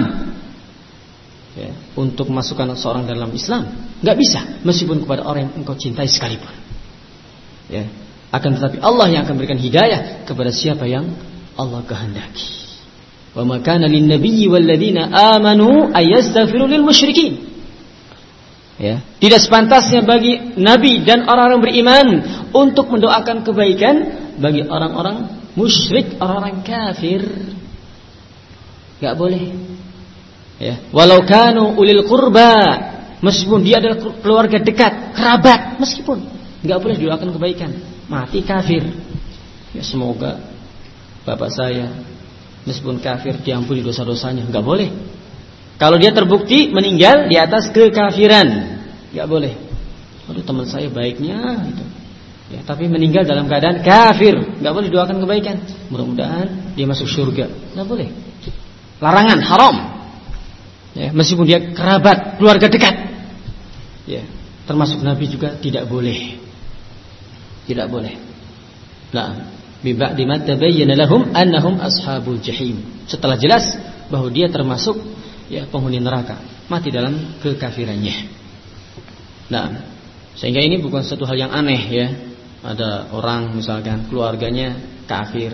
untuk masukkan seorang dalam Islam, enggak bisa meskipun kepada orang yang engkau cintai sekalipun. Akan tetapi Allah yang akan memberikan hidayah kepada siapa yang Allah kehendaki. Wa ma kana lin nabiyyi wal ladzina amanu ayastaghfiru lil musyrikin. Tidak sepantasnya bagi Nabi dan orang-orang beriman untuk mendoakan kebaikan bagi orang-orang musyrik, orang-orang kafir. Gak boleh. Walau kanu ulil qurba, meskipun dia adalah keluarga dekat, kerabat, meskipun gak boleh doakan kebaikan. Mati kafir. Semoga bapak saya meskipun kafir diampuni dosa-dosanya. Gak boleh. Kalau dia terbukti meninggal di atas kekafiran, gak boleh. Aduh, teman saya baiknya gitu. Tapi meninggal dalam keadaan kafir, gak boleh doakan kebaikan. Mudah-mudahan dia masuk surga. Gak boleh. Larangan, haram. Meskipun dia kerabat, keluarga dekat. Termasuk Nabi juga tidak boleh. Tidak boleh. Nah, biba'di ma tabayyana lahum annahum ashabul jahim. Setelah jelas bahwa dia termasuk penghuni neraka, mati dalam kekafirannya. Nah, sehingga ini bukan satu hal yang aneh Ada orang misalkan keluarganya kafir,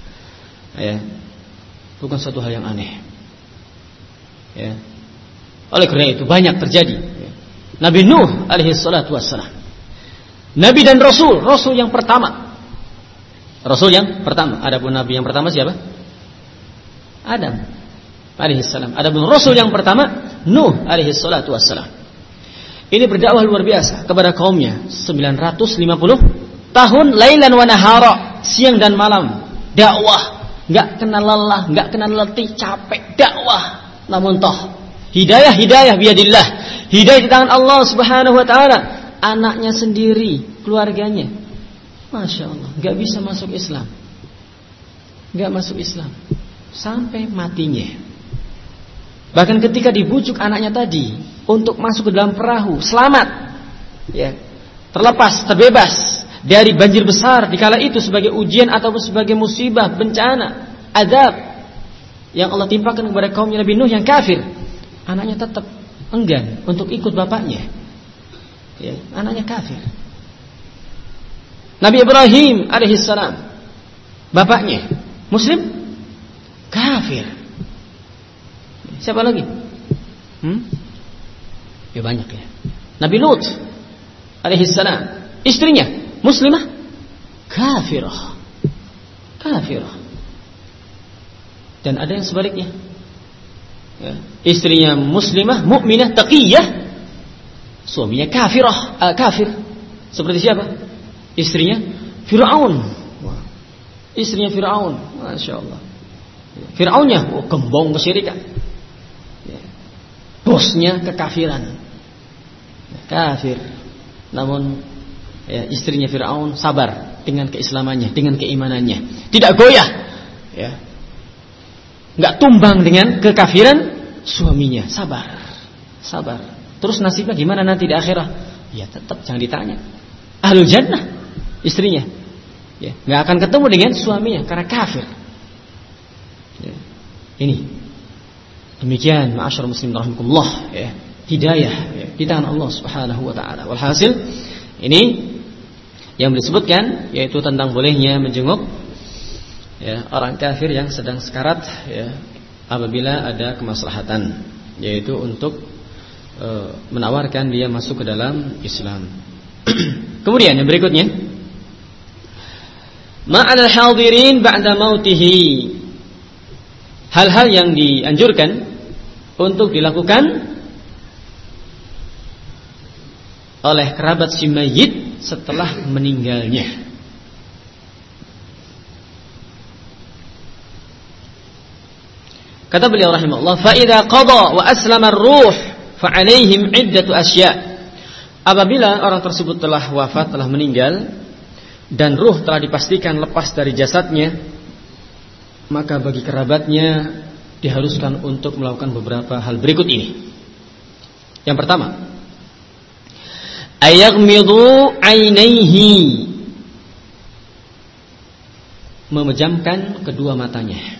bukan satu hal yang aneh. Oleh karena itu banyak terjadi. Nabi Nuh alaihi salatu wassalam, Nabi dan Rasul yang pertama. Rasul yang pertama. Adapun Nabi yang pertama siapa? Adam alaihissalam. Adapun Rasul yang pertama Nuh alaihissalatu wassalam. Ini berdakwah luar biasa kepada kaumnya 950 tahun lailan wa nahara, siang dan malam dakwah, enggak kenal lelah, enggak kenal letih, capek dakwah. Namun toh hidayah biadillah, hidayah di tangan Allah Subhanahu wa taala. Anaknya sendiri, keluarganya, masya Allah, enggak bisa masuk Islam, enggak masuk Islam sampai matinya. Bahkan ketika dibujuk anaknya tadi untuk masuk ke dalam perahu, selamat, terlepas, terbebas dari banjir besar dikala itu sebagai ujian ataupun sebagai musibah, bencana, azab yang Allah timpakan kepada kaumnya Nabi Nuh yang kafir, anaknya tetap enggan untuk ikut bapaknya. Anaknya kafir. Nabi Ibrahim alaihissalam, bapaknya Muslim, kafir. Siapa lagi? Banyak Nabi Lut alaihissalam, istrinya muslimah, kafirah. Dan ada yang sebaliknya, istrinya muslimah, mukminah, taqiyah, suaminya kafir. Seperti siapa? Istrinya Fir'aun. Istrinya Fir'aun, masya Allah. Fir'aunnya gembong kesyirikan, bosnya kekafiran, kafir. Namun istrinya Fir'aun sabar dengan keislamannya, dengan keimanannya, tidak goyah, nggak tumbang dengan kekafiran suaminya, sabar. Terus nasibnya gimana nanti di akhirat? Tetap jangan ditanya. Ahlul jannah istrinya, nggak akan ketemu dengan suaminya karena kafir. Ini demikian, ma'asyarul muslimin rahimakumullah, hidayah di tangan Allah Subhanahu wa taala. Walhasil ini yang disebutkan yaitu tentang bolehnya menjenguk orang kafir yang sedang sekarat, apabila ada kemaslahatan, yaitu untuk menawarkan dia masuk ke dalam Islam. Kemudian yang berikutnya, ma'al hadirin ba'da mautihi, hal-hal yang dianjurkan untuk dilakukan oleh kerabat si mayit setelah meninggalnya. Kata beliau rahimahullah, fa idza qada wa aslama ar-ruh fa 'alaihim 'iddatu asya'. Apabila orang tersebut telah wafat, telah meninggal dan ruh telah dipastikan lepas dari jasadnya, maka bagi kerabatnya diharuskan untuk melakukan beberapa hal berikut ini. Yang pertama, ayaghmidu 'ainaihi, memejamkan kedua matanya.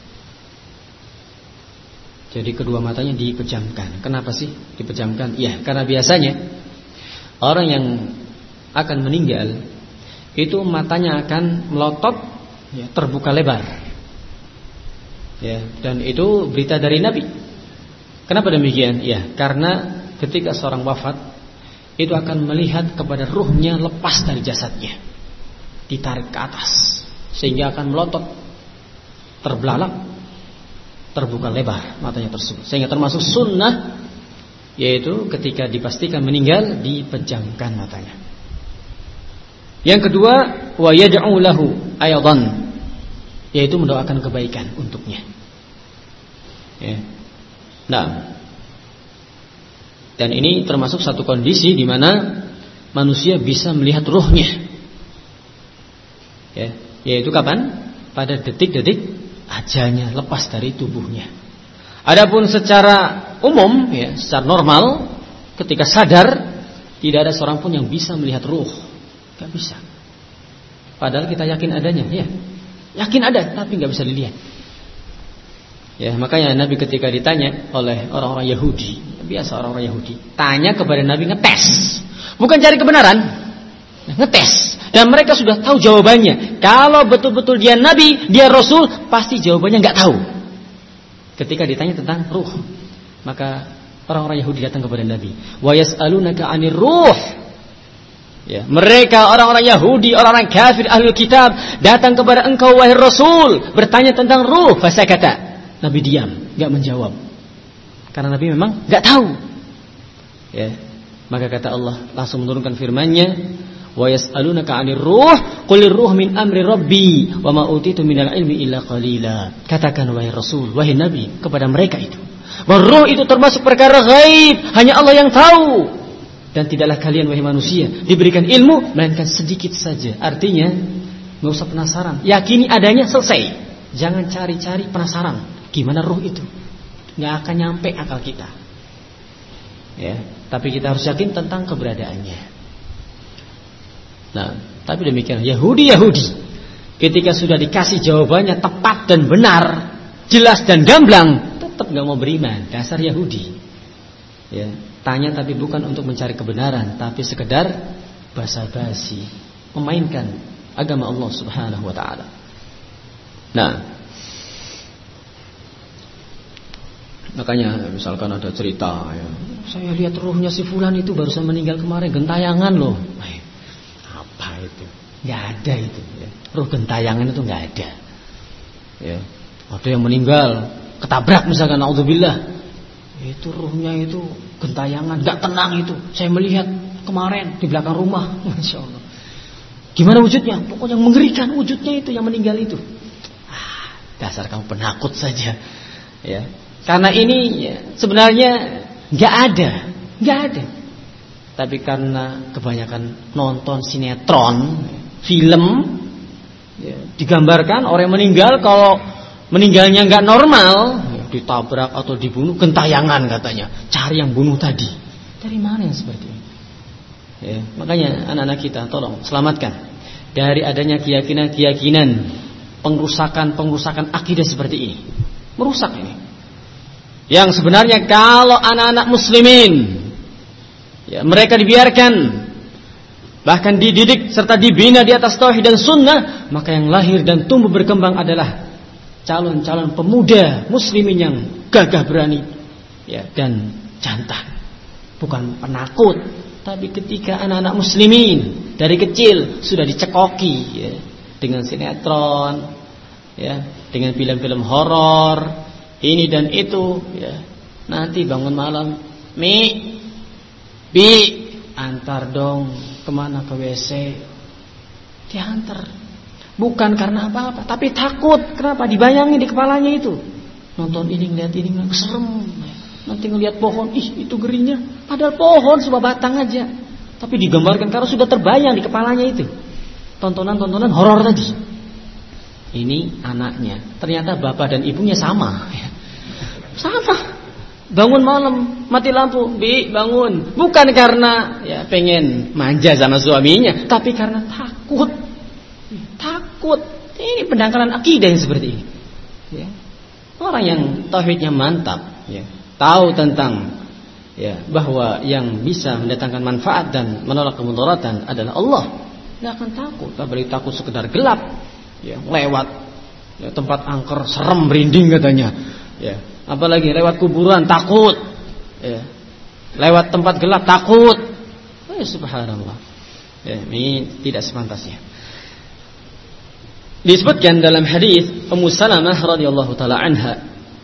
Jadi kedua matanya dipejamkan. Kenapa sih dipejamkan? Ya, karena biasanya orang yang akan meninggal itu matanya akan melotot, ya, terbuka lebar. Ya, dan itu berita dari Nabi. Kenapa demikian? Ya, karena ketika seorang wafat itu akan melihat kepada ruhnya lepas dari jasadnya, ditarik ke atas, sehingga akan melotot, terbelalak, terbuka lebar matanya tersebut. Sehingga termasuk sunnah, yaitu ketika dipastikan meninggal dipejamkan matanya. Yang kedua, wa yad'u lahu aydan, yaitu mendoakan kebaikan untuknya. Ya. Nah, dan ini termasuk satu kondisi di mana manusia bisa melihat ruhnya. Ya, yaitu kapan? Pada detik-detik ajalnya lepas dari tubuhnya. Adapun secara umum, ya, secara normal, ketika sadar tidak ada seorang pun yang bisa melihat ruh, gak bisa. Padahal kita yakin adanya, ya, yakin ada, tapi gak bisa dilihat. Ya, makanya Nabi ketika ditanya oleh orang-orang Yahudi, biasa orang-orang Yahudi tanya kepada Nabi, ngetes, bukan cari kebenaran, ngetes. Dan mereka sudah tahu jawabannya. Kalau betul-betul dia Nabi, dia Rasul, pasti jawabannya nggak tahu. Ketika ditanya tentang ruh, maka orang-orang Yahudi datang kepada Nabi. Wa yas'alunaka 'anir ruh. Ya, mereka orang-orang Yahudi, orang-orang kafir, ahlul kitab datang kepada engkau wahai Rasul, bertanya tentang ruh. Fasakata. Nabi diam, nggak menjawab. Karena Nabi memang nggak tahu. Ya, maka kata Allah langsung menurunkan firman-Nya. Wa yas'alunaka 'anir ruh qulir ruh min amri rabbi wa ma utitu minal ilmi illa qalila. Katakan wahai Rasul, wahai Nabi kepada mereka itu, bahwa ruh itu termasuk perkara gaib, hanya Allah yang tahu. Dan tidaklah kalian wahai manusia diberikan ilmu melainkan sedikit saja. Artinya enggak usah penasaran, yakini adanya, selesai. Jangan cari-cari penasaran gimana ruh itu. Enggak akan nyampe akal kita. Ya, tapi kita harus yakin tentang keberadaannya. Nah, tapi demikian Yahudi ketika sudah dikasih jawabannya tepat dan benar, jelas dan gamblang, tetap nggak mau beriman. Dasar Yahudi. Ya, tanya tapi bukan untuk mencari kebenaran, tapi sekedar basa-basi, memainkan agama Allah Subhanahu wa taala. Nah, makanya misalkan ada cerita, ya, saya lihat ruhnya si fulan itu barusan meninggal kemarin, gentayangan loh. Apa itu? Nggak ada itu. Ya. Ruh gentayangan itu nggak ada. Ya. Ada yang meninggal ketabrak misalkan, naudzubillah. Itu ruhnya itu gentayangan, nggak tenang itu. Saya melihat kemarin di belakang rumah, masya Allah. Gimana wujudnya? Pokoknya mengerikan wujudnya itu yang meninggal itu. Dasar kamu penakut saja. Ya. Karena ini ya, sebenarnya nggak ada. Tapi karena kebanyakan nonton sinetron, film, ya, digambarkan orang yang meninggal, kalau meninggalnya nggak normal, ya, ditabrak atau dibunuh, gentayangan katanya. Cari yang bunuh tadi. Dari mana yang seperti ini? Ya, makanya anak-anak kita tolong selamatkan dari adanya keyakinan pengrusakan akidah seperti ini. Merusak ini. Yang sebenarnya kalau anak-anak muslimin, ya, mereka dibiarkan, bahkan dididik serta dibina di atas tauhid dan sunnah, maka yang lahir dan tumbuh berkembang adalah calon-calon pemuda muslimin yang gagah berani, ya, dan jantan, bukan penakut. Tapi ketika anak-anak muslimin dari kecil sudah dicekoki, ya, dengan sinetron, ya, dengan film-film horor, ini dan itu, ya, nanti bangun malam, Bi, antar dong, kemana, ke WC. Diantar. Bukan karena apa-apa, tapi takut. Kenapa? Dibayangin di kepalanya itu. nonton ini, ngeliat ini, serem. Nanti ngeliat pohon, itu gerinya. Padahal pohon cuma batang aja, tapi digambarkan karena sudah terbayang di kepalanya itu. Tontonan horor tadi. Ini anaknya. Ternyata bapak dan ibunya sama. Sama. Bangun malam, mati lampu, bangun. Bukan karena pengen manja sama suaminya, tapi karena takut. Takut. Ini pendangkalan akidah yang seperti ini. Orang yang tauhidnya mantap, tahu tentang bahwa yang bisa mendatangkan manfaat dan menolak kemudaratan adalah Allah, nggak akan takut. Apalagi takut sekedar gelap, lewat tempat angker serem merinding katanya, apalagi lewat kuburan takut, lewat tempat gelap takut. Subhanallah, ini tidak sepantasnya. Disebutkan dalam hadis Ummu Salamah radhiyallahu taala anha,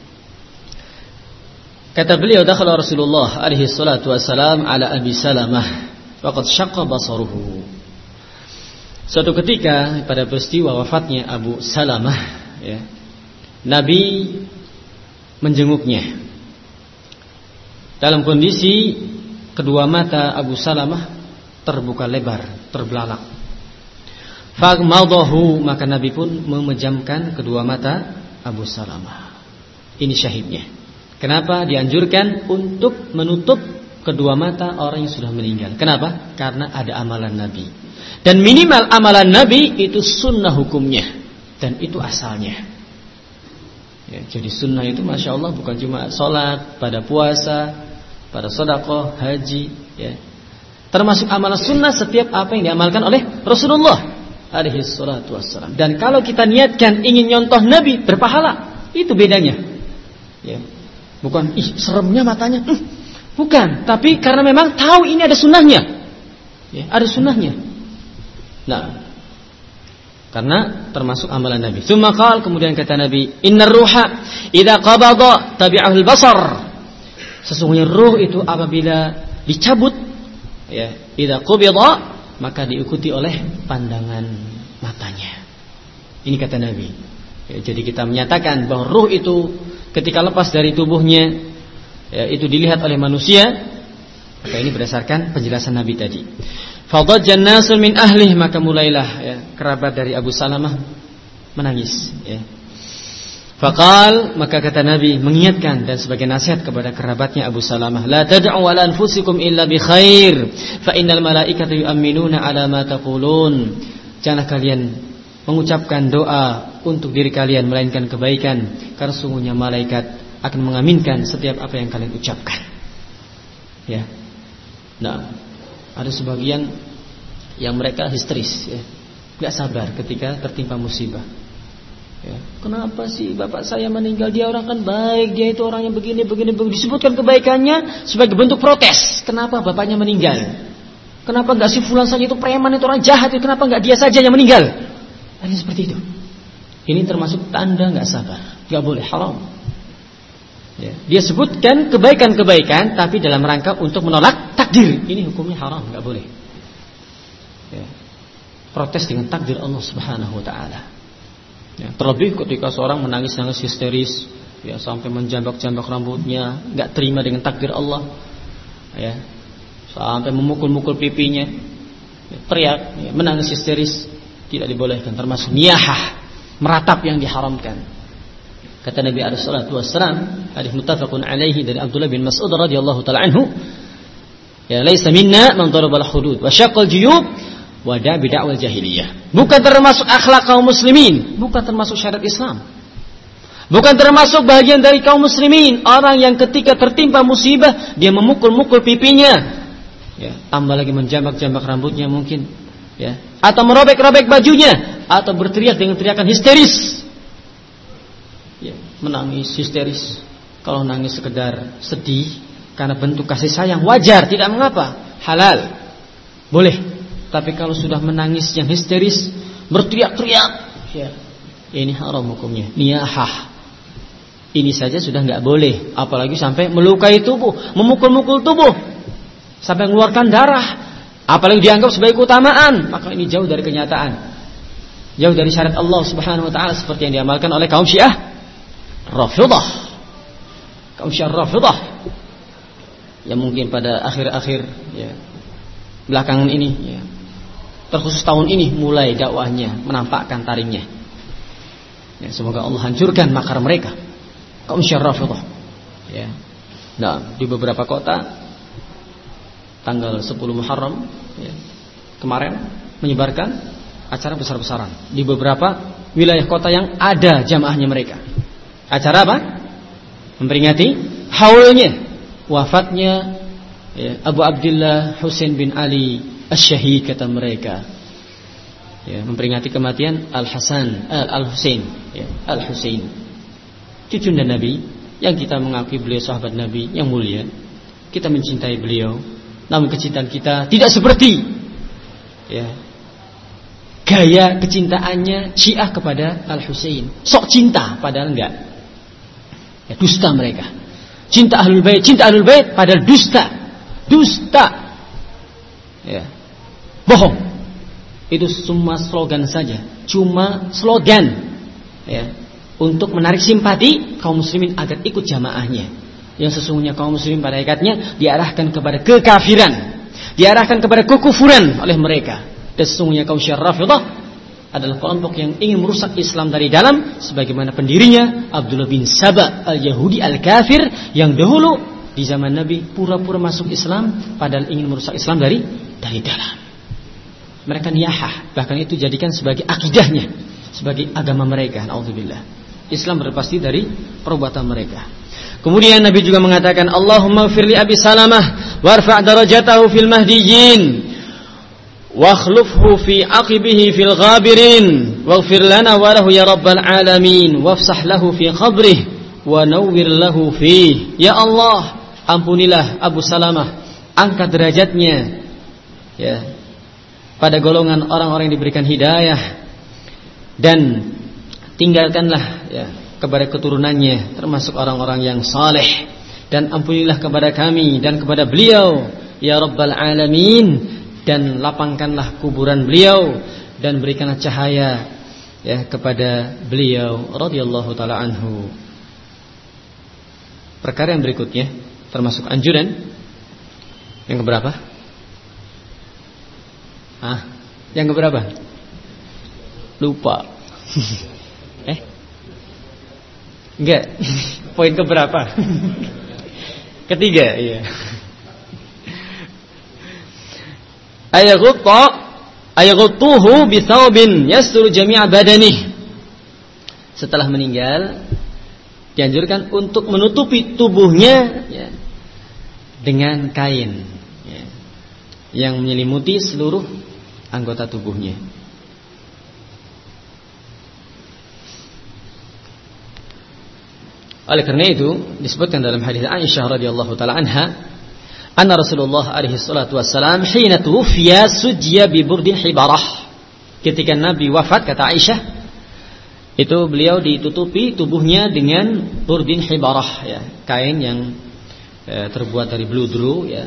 kata beliau, dakhala Rasulullah alaihi salatu wassalam ala Abi Salamah waqad syaqqa basaruhu. Suatu ketika pada peristiwa wafatnya Abu Salamah, Nabi menjenguknya dalam kondisi kedua mata Abu Salamah terbuka lebar, terbelalak. Fagmadahu, maka Nabi pun memejamkan kedua mata Abu Salamah. Ini syahidnya. Kenapa dianjurkan untuk menutup kedua mata orang yang sudah meninggal? Kenapa? Karena ada amalan Nabi. Dan minimal amalan Nabi itu sunnah hukumnya, dan itu asalnya. Jadi sunnah itu masya Allah bukan cuma sholat, pada puasa, pada sedekah, haji, termasuk amalan sunnah setiap apa yang diamalkan oleh Rasulullah alaihi salatu wassalam. Dan kalau kita niatkan ingin nyontoh Nabi berpahala, itu bedanya. Bukan seremnya matanya, bukan. Tapi karena memang tahu ini ada sunnahnya, ada sunnahnya. Nah, karena termasuk amalan Nabi. Tsumma qala, kemudian kata Nabi, innar ruha idza qabada tabi'ahu al-basar. Sesungguhnya ruh itu apabila dicabut, idza qubida, maka diikuti oleh pandangan matanya. Ini kata Nabi. Jadi kita menyatakan bahwa ruh itu ketika lepas dari tubuhnya, itu dilihat oleh manusia. Maka ini berdasarkan penjelasan Nabi tadi. Fadajjan nasun min ahlih, maka mulailah kerabat dari Abu Salamah menangis. Faqal, maka kata Nabi mengingatkan dan sebagai nasihat kepada kerabatnya Abu Salamah, la tad'u ala anfusikum illa bi khair, fa innal malaikata yu'minuna ala ma taqulun. Janganlah kalian mengucapkan doa untuk diri kalian melainkan kebaikan, karena sungguhnya malaikat akan mengaminkan setiap apa yang kalian ucapkan. Nah, ada sebagian yang mereka histeris, enggak sabar ketika tertimpa musibah. Kenapa sih bapak saya meninggal? Dia orang kan baik, dia itu orang yang begini. Disebutkan kebaikannya sebagai bentuk protes. Kenapa bapaknya meninggal? Kenapa enggak si fulan saja, itu preman, itu orang jahat, itu kenapa enggak dia saja yang meninggal? Ada seperti itu. Ini termasuk tanda enggak sabar. Enggak boleh, haram. Dia sebutkan kebaikan-kebaikan tapi dalam rangka untuk menolak takdir. Ini hukumnya haram, enggak boleh. Protes dengan takdir Allah Subhanahu wa taala. Terlebih ketika seorang menangis-nangis histeris, sampai menjambak-jambak rambutnya, enggak terima dengan takdir Allah, sampai memukul-mukul pipinya, teriak, menangis histeris, tidak dibolehkan, termasuk niyahah, meratap yang diharamkan. Kata Nabi alaihi salatu wassalam, hadis muttafaqun alaihi dari Abdullah bin Mas'ud radhiyallahu taala anhu, laisa minna man daraba al-hudud wa syaqqa al-juyub wa da'a bid'awal jahiliyah. Bukan termasuk akhlak kaum muslimin, bukan termasuk syariat Islam. Bukan termasuk bagian dari kaum muslimin orang yang ketika tertimpa musibah dia memukul-mukul pipinya, tambah lagi menjambak-jambak rambutnya mungkin, atau merobek-robek bajunya, atau berteriak dengan teriakan histeris, menangis histeris. Kalau nangis sekedar sedih karena bentuk kasih sayang, wajar, tidak mengapa, halal, boleh. Tapi kalau sudah menangis yang histeris, berteriak-teriak, ini haram hukumnya, niyahah. Ini saja sudah enggak boleh, apalagi sampai melukai tubuh, memukul-mukul tubuh, sampai mengeluarkan darah, apalagi dianggap sebagai keutamaan. Maka ini jauh dari kenyataan, jauh dari syariat Allah Subhanahu wa taala, seperti yang diamalkan oleh kaum Syiah Rafidhah. kaum Syiah Rafidhah yang mungkin pada akhir-akhir ya, belakangan ini ya, terkhusus tahun ini mulai dakwahnya menampakkan taringnya. Ya, semoga Allah hancurkan makar mereka, kaum Syiah Rafidhah. Ya. Nah, di beberapa kota tanggal 10 Muharram ya, kemarin menyebarkan acara besar-besaran di beberapa wilayah kota yang ada jamaahnya mereka. Acara apa? Memperingati haulnya, wafatnya ya, Abu Abdullah Husain bin Ali Asy-Syahid kata mereka. Ya, memperingati kematian Al-Hasan Al-Husain ya, Al-Husain cucunda Nabi yang kita mengakui beliau sahabat Nabi yang mulia. Kita mencintai beliau, namun kecintaan kita tidak seperti ya, gaya kecintaannya Syiah kepada Al-Husain. Sok cinta padahal enggak. Ya, dusta mereka. Cinta Ahlul Bait padahal dusta. Ya. Bohong. Itu semua slogan saja, cuma slogan ya, untuk menarik simpati kaum muslimin agar ikut jamaahnya. Yang sesungguhnya kaum muslimin pada hakikatnya diarahkan kepada kekafiran, diarahkan kepada kekufuran oleh mereka. Dan sesungguhnya kaum Syiah Rafidhah adalah kelompok yang ingin merusak Islam dari dalam, sebagaimana pendirinya Abdullah bin Saba al-Yahudi al-Kafir yang dahulu di zaman Nabi pura-pura masuk Islam padahal ingin merusak Islam dari dalam. Mereka niyahah, bahkan itu jadikan sebagai akidahnya, sebagai agama mereka. Na'udzubillah. Islam berpasti dari perbuatan mereka. Kemudian Nabi juga mengatakan, Allahumma ighfir li Abi Salamah warfa' darajatahu fil mahdiyyin wakhlufhu fi aqibihi fil ghabirin waghfir lana wa lahu ya rabbal alamin wafsah lahu fi qabrih wa nawwir lahu fi. Ya Allah, ampunilah Abu Salamah, angkat derajatnya ya pada golongan orang-orang yang diberikan hidayah, dan tinggalkanlah ya kepada keturunannya termasuk orang-orang yang saleh, dan ampunilah kepada kami dan kepada beliau ya rabbal alamin, dan lapangkanlah kuburan beliau dan berikanlah cahaya ya kepada beliau radhiyallahu taala anhu. Perkara yang berikutnya termasuk anjuran yang keberapa? Yang keberapa? Lupa. Enggak. Poin keberapa? Ketiga, iya. Ayaghuttuhu bi thawbin yasturu jami'a badanih. Setelah meninggal dianjurkan untuk menutupi tubuhnya ya, dengan kain ya, yang menyelimuti seluruh anggota tubuhnya. Oleh karena itu disebutkan dalam hadis Aisyah radhiyallahu taala anha, anna Rasulullah alaihi salatu wassalam hina tuwfiya sujya bi burdin hibarah. Ketika Nabi wafat, kata Aisyah, itu beliau ditutupi tubuhnya dengan burdin hibarah ya, kain yang terbuat dari bludru ya.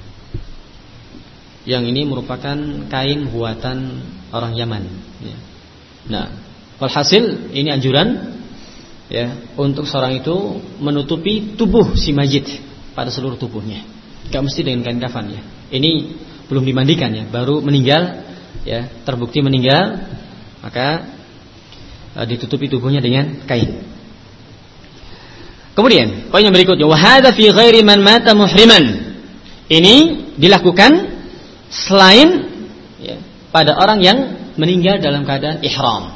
Yang ini merupakan kain buatan orang Yaman ya. Nah, walhasil ini anjuran ya untuk seorang itu menutupi tubuh si mayit pada seluruh tubuhnya. Gak mesti dengan kain kafan ya. Ini belum dimandikan ya, baru meninggal ya, terbukti meninggal, maka ditutupi tubuhnya dengan kain. Kemudian poin yang berikutnya, wa hadza fi ghairi man mata muhriman. Ini dilakukan selain ya, pada orang yang meninggal dalam keadaan ihram.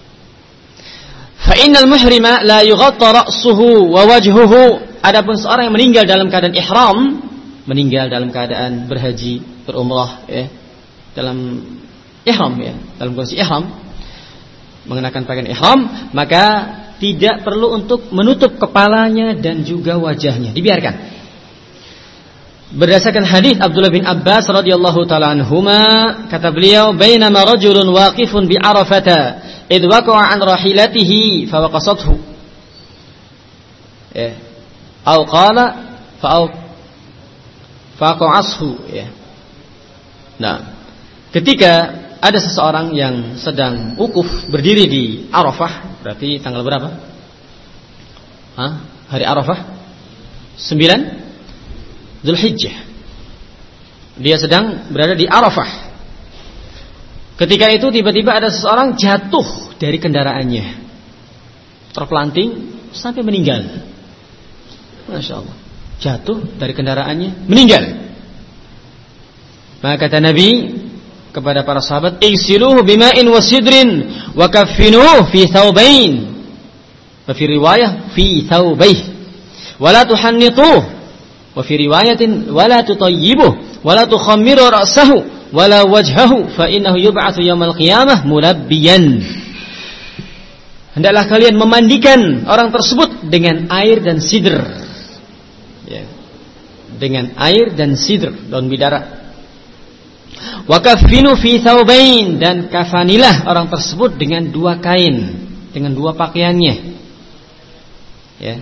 Fa innal muhrima la yughatta ra'suhu wa wajhuhu. Adapun seorang yang meninggal dalam keadaan ihram, meninggal dalam keadaan berhaji, berumrah ya, dalam ihram ya, dalam kondisi ihram, mengenakan pakaian ihram, maka tidak perlu untuk menutup kepalanya dan juga wajahnya, dibiarkan. Berdasarkan hadis Abdullah bin Abbas radhiyallahu taala anhuma, kata beliau, bainama rajulun waqifun bi Arafata id waqa'a an rahilatihi fa waqasathu ya, au qala faqa'ashu ya. Nah, ketika ada seseorang yang sedang wukuf berdiri di Arafah, berarti tanggal berapa? Hari Arafah? 9 Dzulhijjah. Dia sedang berada di Arafah. Ketika itu tiba-tiba ada seseorang jatuh dari kendaraannya, terpelanting sampai meninggal. Masya Allah, jatuh dari kendaraannya, meninggal. Maka kata Nabi kepada para sahabat, "Igsiluhu bima'in wa sidrin wa kaffinuhu fi thawbain." Wa fi riwayah fi thawbayh. Wa la tuhannituhu. Wa fi riwayatin wa la tutayyibuhu wa la tukhammiru ra'sahu wa la wajhahu fa innahu yub'atsu yaumil qiyamah mulabbiyan. Hendaklah kalian memandikan orang tersebut dengan air dan sidr. Ya. Dengan air dan sidr, daun bidara. Wa kaffinu fi thawbain, dan kafanilah orang tersebut dengan 2 kain, dengan 2 pakaiannya. Ya.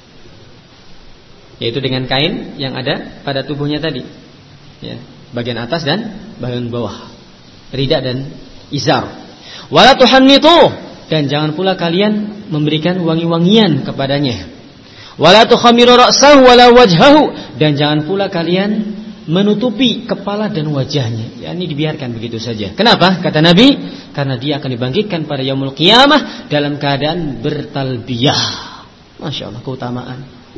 Yaitu dengan kain yang ada pada tubuhnya tadi. Ya, bagian atas dan bagian bawah. Rida dan izar. Wala tuhannitu, dan jangan pula kalian memberikan wangi-wangian kepadanya. Wala tukhamiru ra'sahu wala wajhahu, dan jangan pula kalian menutupi kepala dan wajahnya. Ya, ini dibiarkan begitu saja. Kenapa? Kata Nabi, karena dia akan dibangkitkan pada yaumul qiyamah dalam keadaan bertalbiyah. Masya Allah, keutamaan.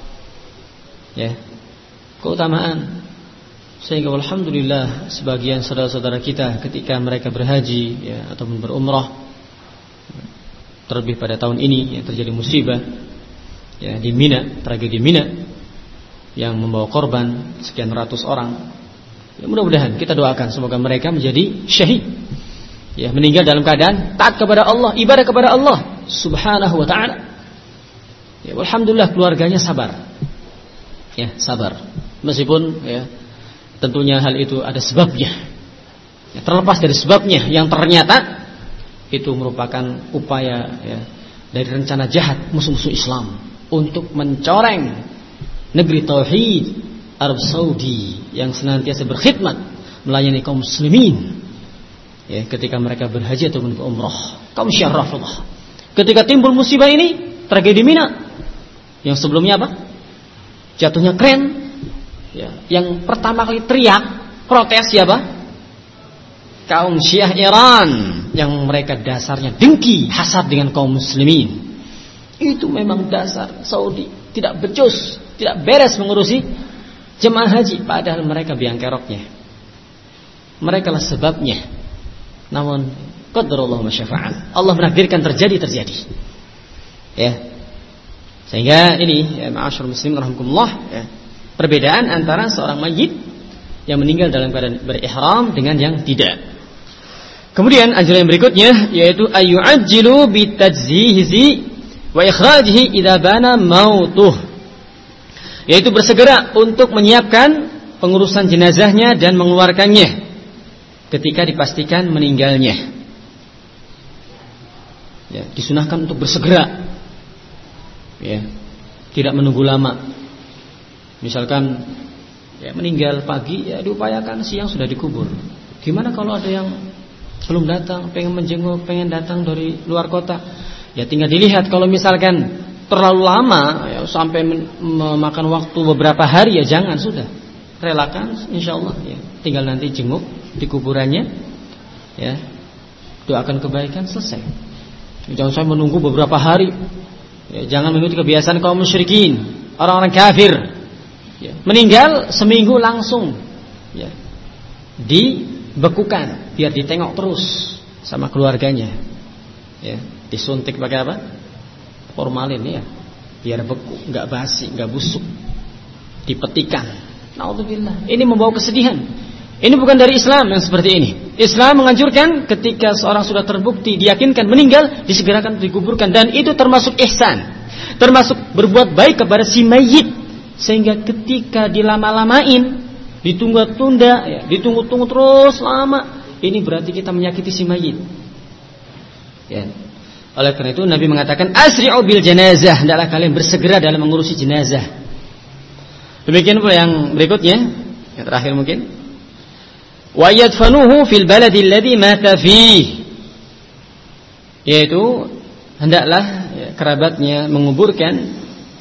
Ya, keutamaan. Sehingga alhamdulillah sebagian saudara-saudara kita ketika mereka berhaji, ya, ataupun berumrah, terlebih pada tahun ini, ya, terjadi musibah, ya, di Mina, tragedi Mina, yang membawa korban sekian ratus orang. Ya, mudah-mudahan kita doakan semoga mereka menjadi syahid, ya, meninggal dalam keadaan taat kepada Allah, ibadah kepada Allah Subhanahu wa ta'ala. Ya, alhamdulillah keluarganya sabar. Ya, sabar. Meskipun, ya, tentunya hal itu ada sebabnya. Ya, terlepas dari sebabnya yang ternyata itu merupakan upaya, ya, dari rencana jahat musuh-musuh Islam untuk mencoreng negeri tauhid Arab Saudi yang senantiasa berkhidmat melayani kaum muslimin, ya, ketika mereka berhaji ataupun berumrah. Kaum Syiah Rafidhah ketika timbul musibah ini, tragedi Mina, yang sebelumnya apa? Jatuhnya kren, ya, yang pertama kali teriak protes siapa? Kaum Syiah Iran, yang mereka dasarnya dengki, hasad dengan kaum muslimin. Itu memang dasar Saudi tidak becus, tidak beres mengurusi jemaah haji, padahal mereka biang keroknya. Mereka lah sebabnya. Namun qadarullah masyafa'al, Allah menakdirkan terjadi. Ya. Sehingga ini, ya, ma'asyarul muslimin rahimakumullah, ya, perbedaan antara seorang mayit yang meninggal dalam keadaan berihram dengan yang tidak. Kemudian anjuran yang berikutnya yaitu ayyu'ajjilu bitajzihi wa ikhrajihi idza bana mautuh, yaitu bersegera untuk menyiapkan pengurusan jenazahnya dan mengeluarkannya ketika dipastikan meninggalnya. Ya, disunahkan untuk bersegera. Ya, tidak menunggu lama. Misalkan, ya, meninggal pagi, ya diupayakan siang sudah dikubur. Gimana kalau ada yang belum datang, pengen menjenguk, pengen datang dari luar kota? Ya tinggal dilihat. Kalau misalkan terlalu lama, ya, sampai memakan waktu beberapa hari, ya jangan, sudah relakan, insyaallah, ya, tinggal nanti jenguk di kuburannya, ya, doakan kebaikan, selesai. Jangan sampai menunggu beberapa hari. Ya, jangan mengikuti kebiasaan kaum musyrikin, orang-orang kafir. Ya, meninggal seminggu langsung, ya, dibekukan biar ditengok terus sama keluarganya. Ya, disuntik pakai apa? Formalin, ya, biar beku, nggak basi, nggak busuk. Dipetikan. Naudzubillah. Ini membawa kesedihan. Ini bukan dari Islam yang seperti ini. Islam menganjurkan ketika seorang sudah terbukti diyakinkan meninggal, disegerakan dikuburkan, dan itu termasuk ihsan, termasuk berbuat baik kepada si mayit. Sehingga ketika dilama-lamain, ditunda-tunda, ya, ditunggu-tunggu terus lama, ini berarti kita menyakiti si mayit. Ya. Oleh karena itu Nabi mengatakan asri'u bil janazah, hendaklah kalian bersegera dalam mengurusi jenazah. Demikian pula yang berikutnya, yang terakhir mungkin, wa yadfanuhu fil baladi alladhi mata fihi, yaitu hendaklah, ya, kerabatnya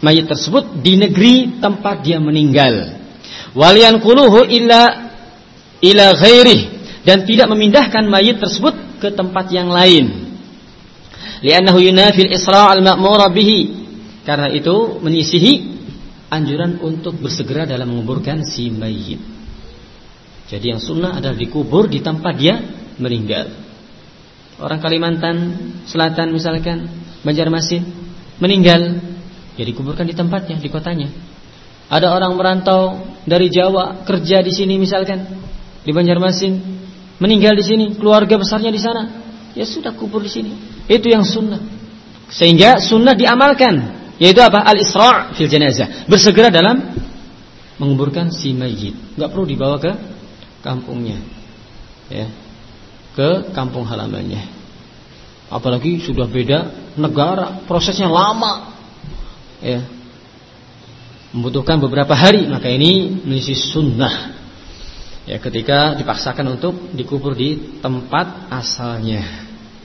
mayit tersebut di negeri tempat dia meninggal. Waliyanquluhu ila ghairih, dan tidak memindahkan mayit tersebut ke tempat yang lain. Li'annahu yunafil isra' al-ma'mura bihi, karena itu menyisihi anjuran untuk bersegera dalam menguburkan si mayit. Jadi yang sunnah adalah dikubur di tempat dia meninggal. Orang Kalimantan Selatan misalkan, Banjarmasin, meninggal, ya dikuburkan di tempatnya, di kotanya. Ada orang merantau dari Jawa kerja di sini misalkan, di Banjarmasin, meninggal di sini, keluarga besarnya di sana, ya sudah kubur di sini. Itu yang sunnah. Sehingga sunnah diamalkan, yaitu apa? Al-isra' fil janazah, bersegera dalam menguburkan si mayit. Enggak perlu dibawa ke kampungnya, ya, ke kampung halamannya. Apalagi sudah beda negara, prosesnya lama, ya, membutuhkan beberapa hari. Maka ini menjadi sunnah, ya, ketika dipaksakan untuk dikubur di tempat asalnya.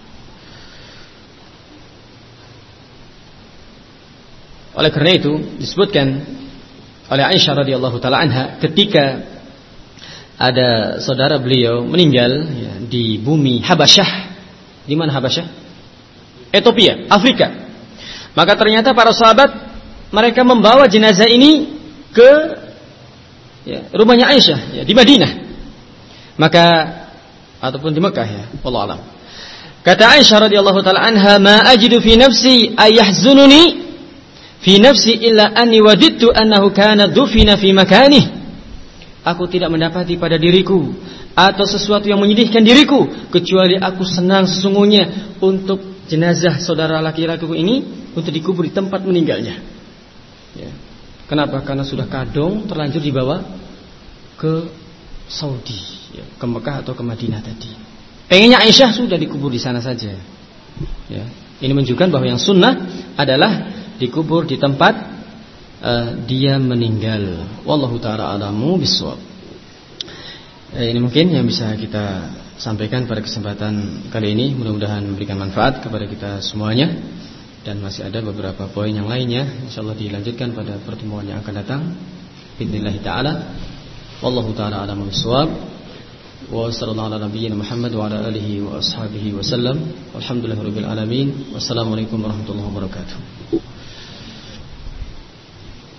Oleh karena itu disebutkan oleh Aisyah radhiyallahu taala anha, ketika ada saudara beliau meninggal, ya, di bumi Habasyah. Di mana Habasyah? Ethiopia, Afrika. Maka ternyata para sahabat mereka membawa jenazah ini ke, ya, rumahnya Aisyah, ya, di Madinah. Maka ataupun di Mekah, ya, wallahu alam. Kata Aisyah radhiyallahu taala anha, "Ma ajidu fi nafsi ayahzununi fi nafsi illa anni wadidtu annahu kana dufina fi makanih." Aku tidak mendapati pada diriku atau sesuatu yang menyedihkan diriku, kecuali aku senang sesungguhnya untuk jenazah saudara laki-lakiku ini untuk dikubur di tempat meninggalnya. Ya. Kenapa? Karena sudah kadung terlanjur dibawa ke Saudi, ya, ke Mekah atau ke Madinah tadi. Pengennya Aisyah sudah dikubur di sana saja. Ya. Ini menunjukkan bahwa yang sunnah adalah dikubur di tempat dia meninggal. Wallahu ta'ala a'lamu bissawab. Ini mungkin yang bisa kita sampaikan pada kesempatan kali ini. Mudah-mudahan memberikan manfaat kepada kita semuanya. Dan masih ada beberapa poin yang lainnya, insyaallah dilanjutkan pada pertemuan yang akan datang. Bismillah ta'ala. Wallahu ta'ala a'lamu bissawab. Wa sallallahu ala nabiyyina Muhammad wa ala alihi wa ashabihi wa sallam. Walhamdulillahirabbil alamin. Wassalamualaikum warahmatullahi wabarakatuh.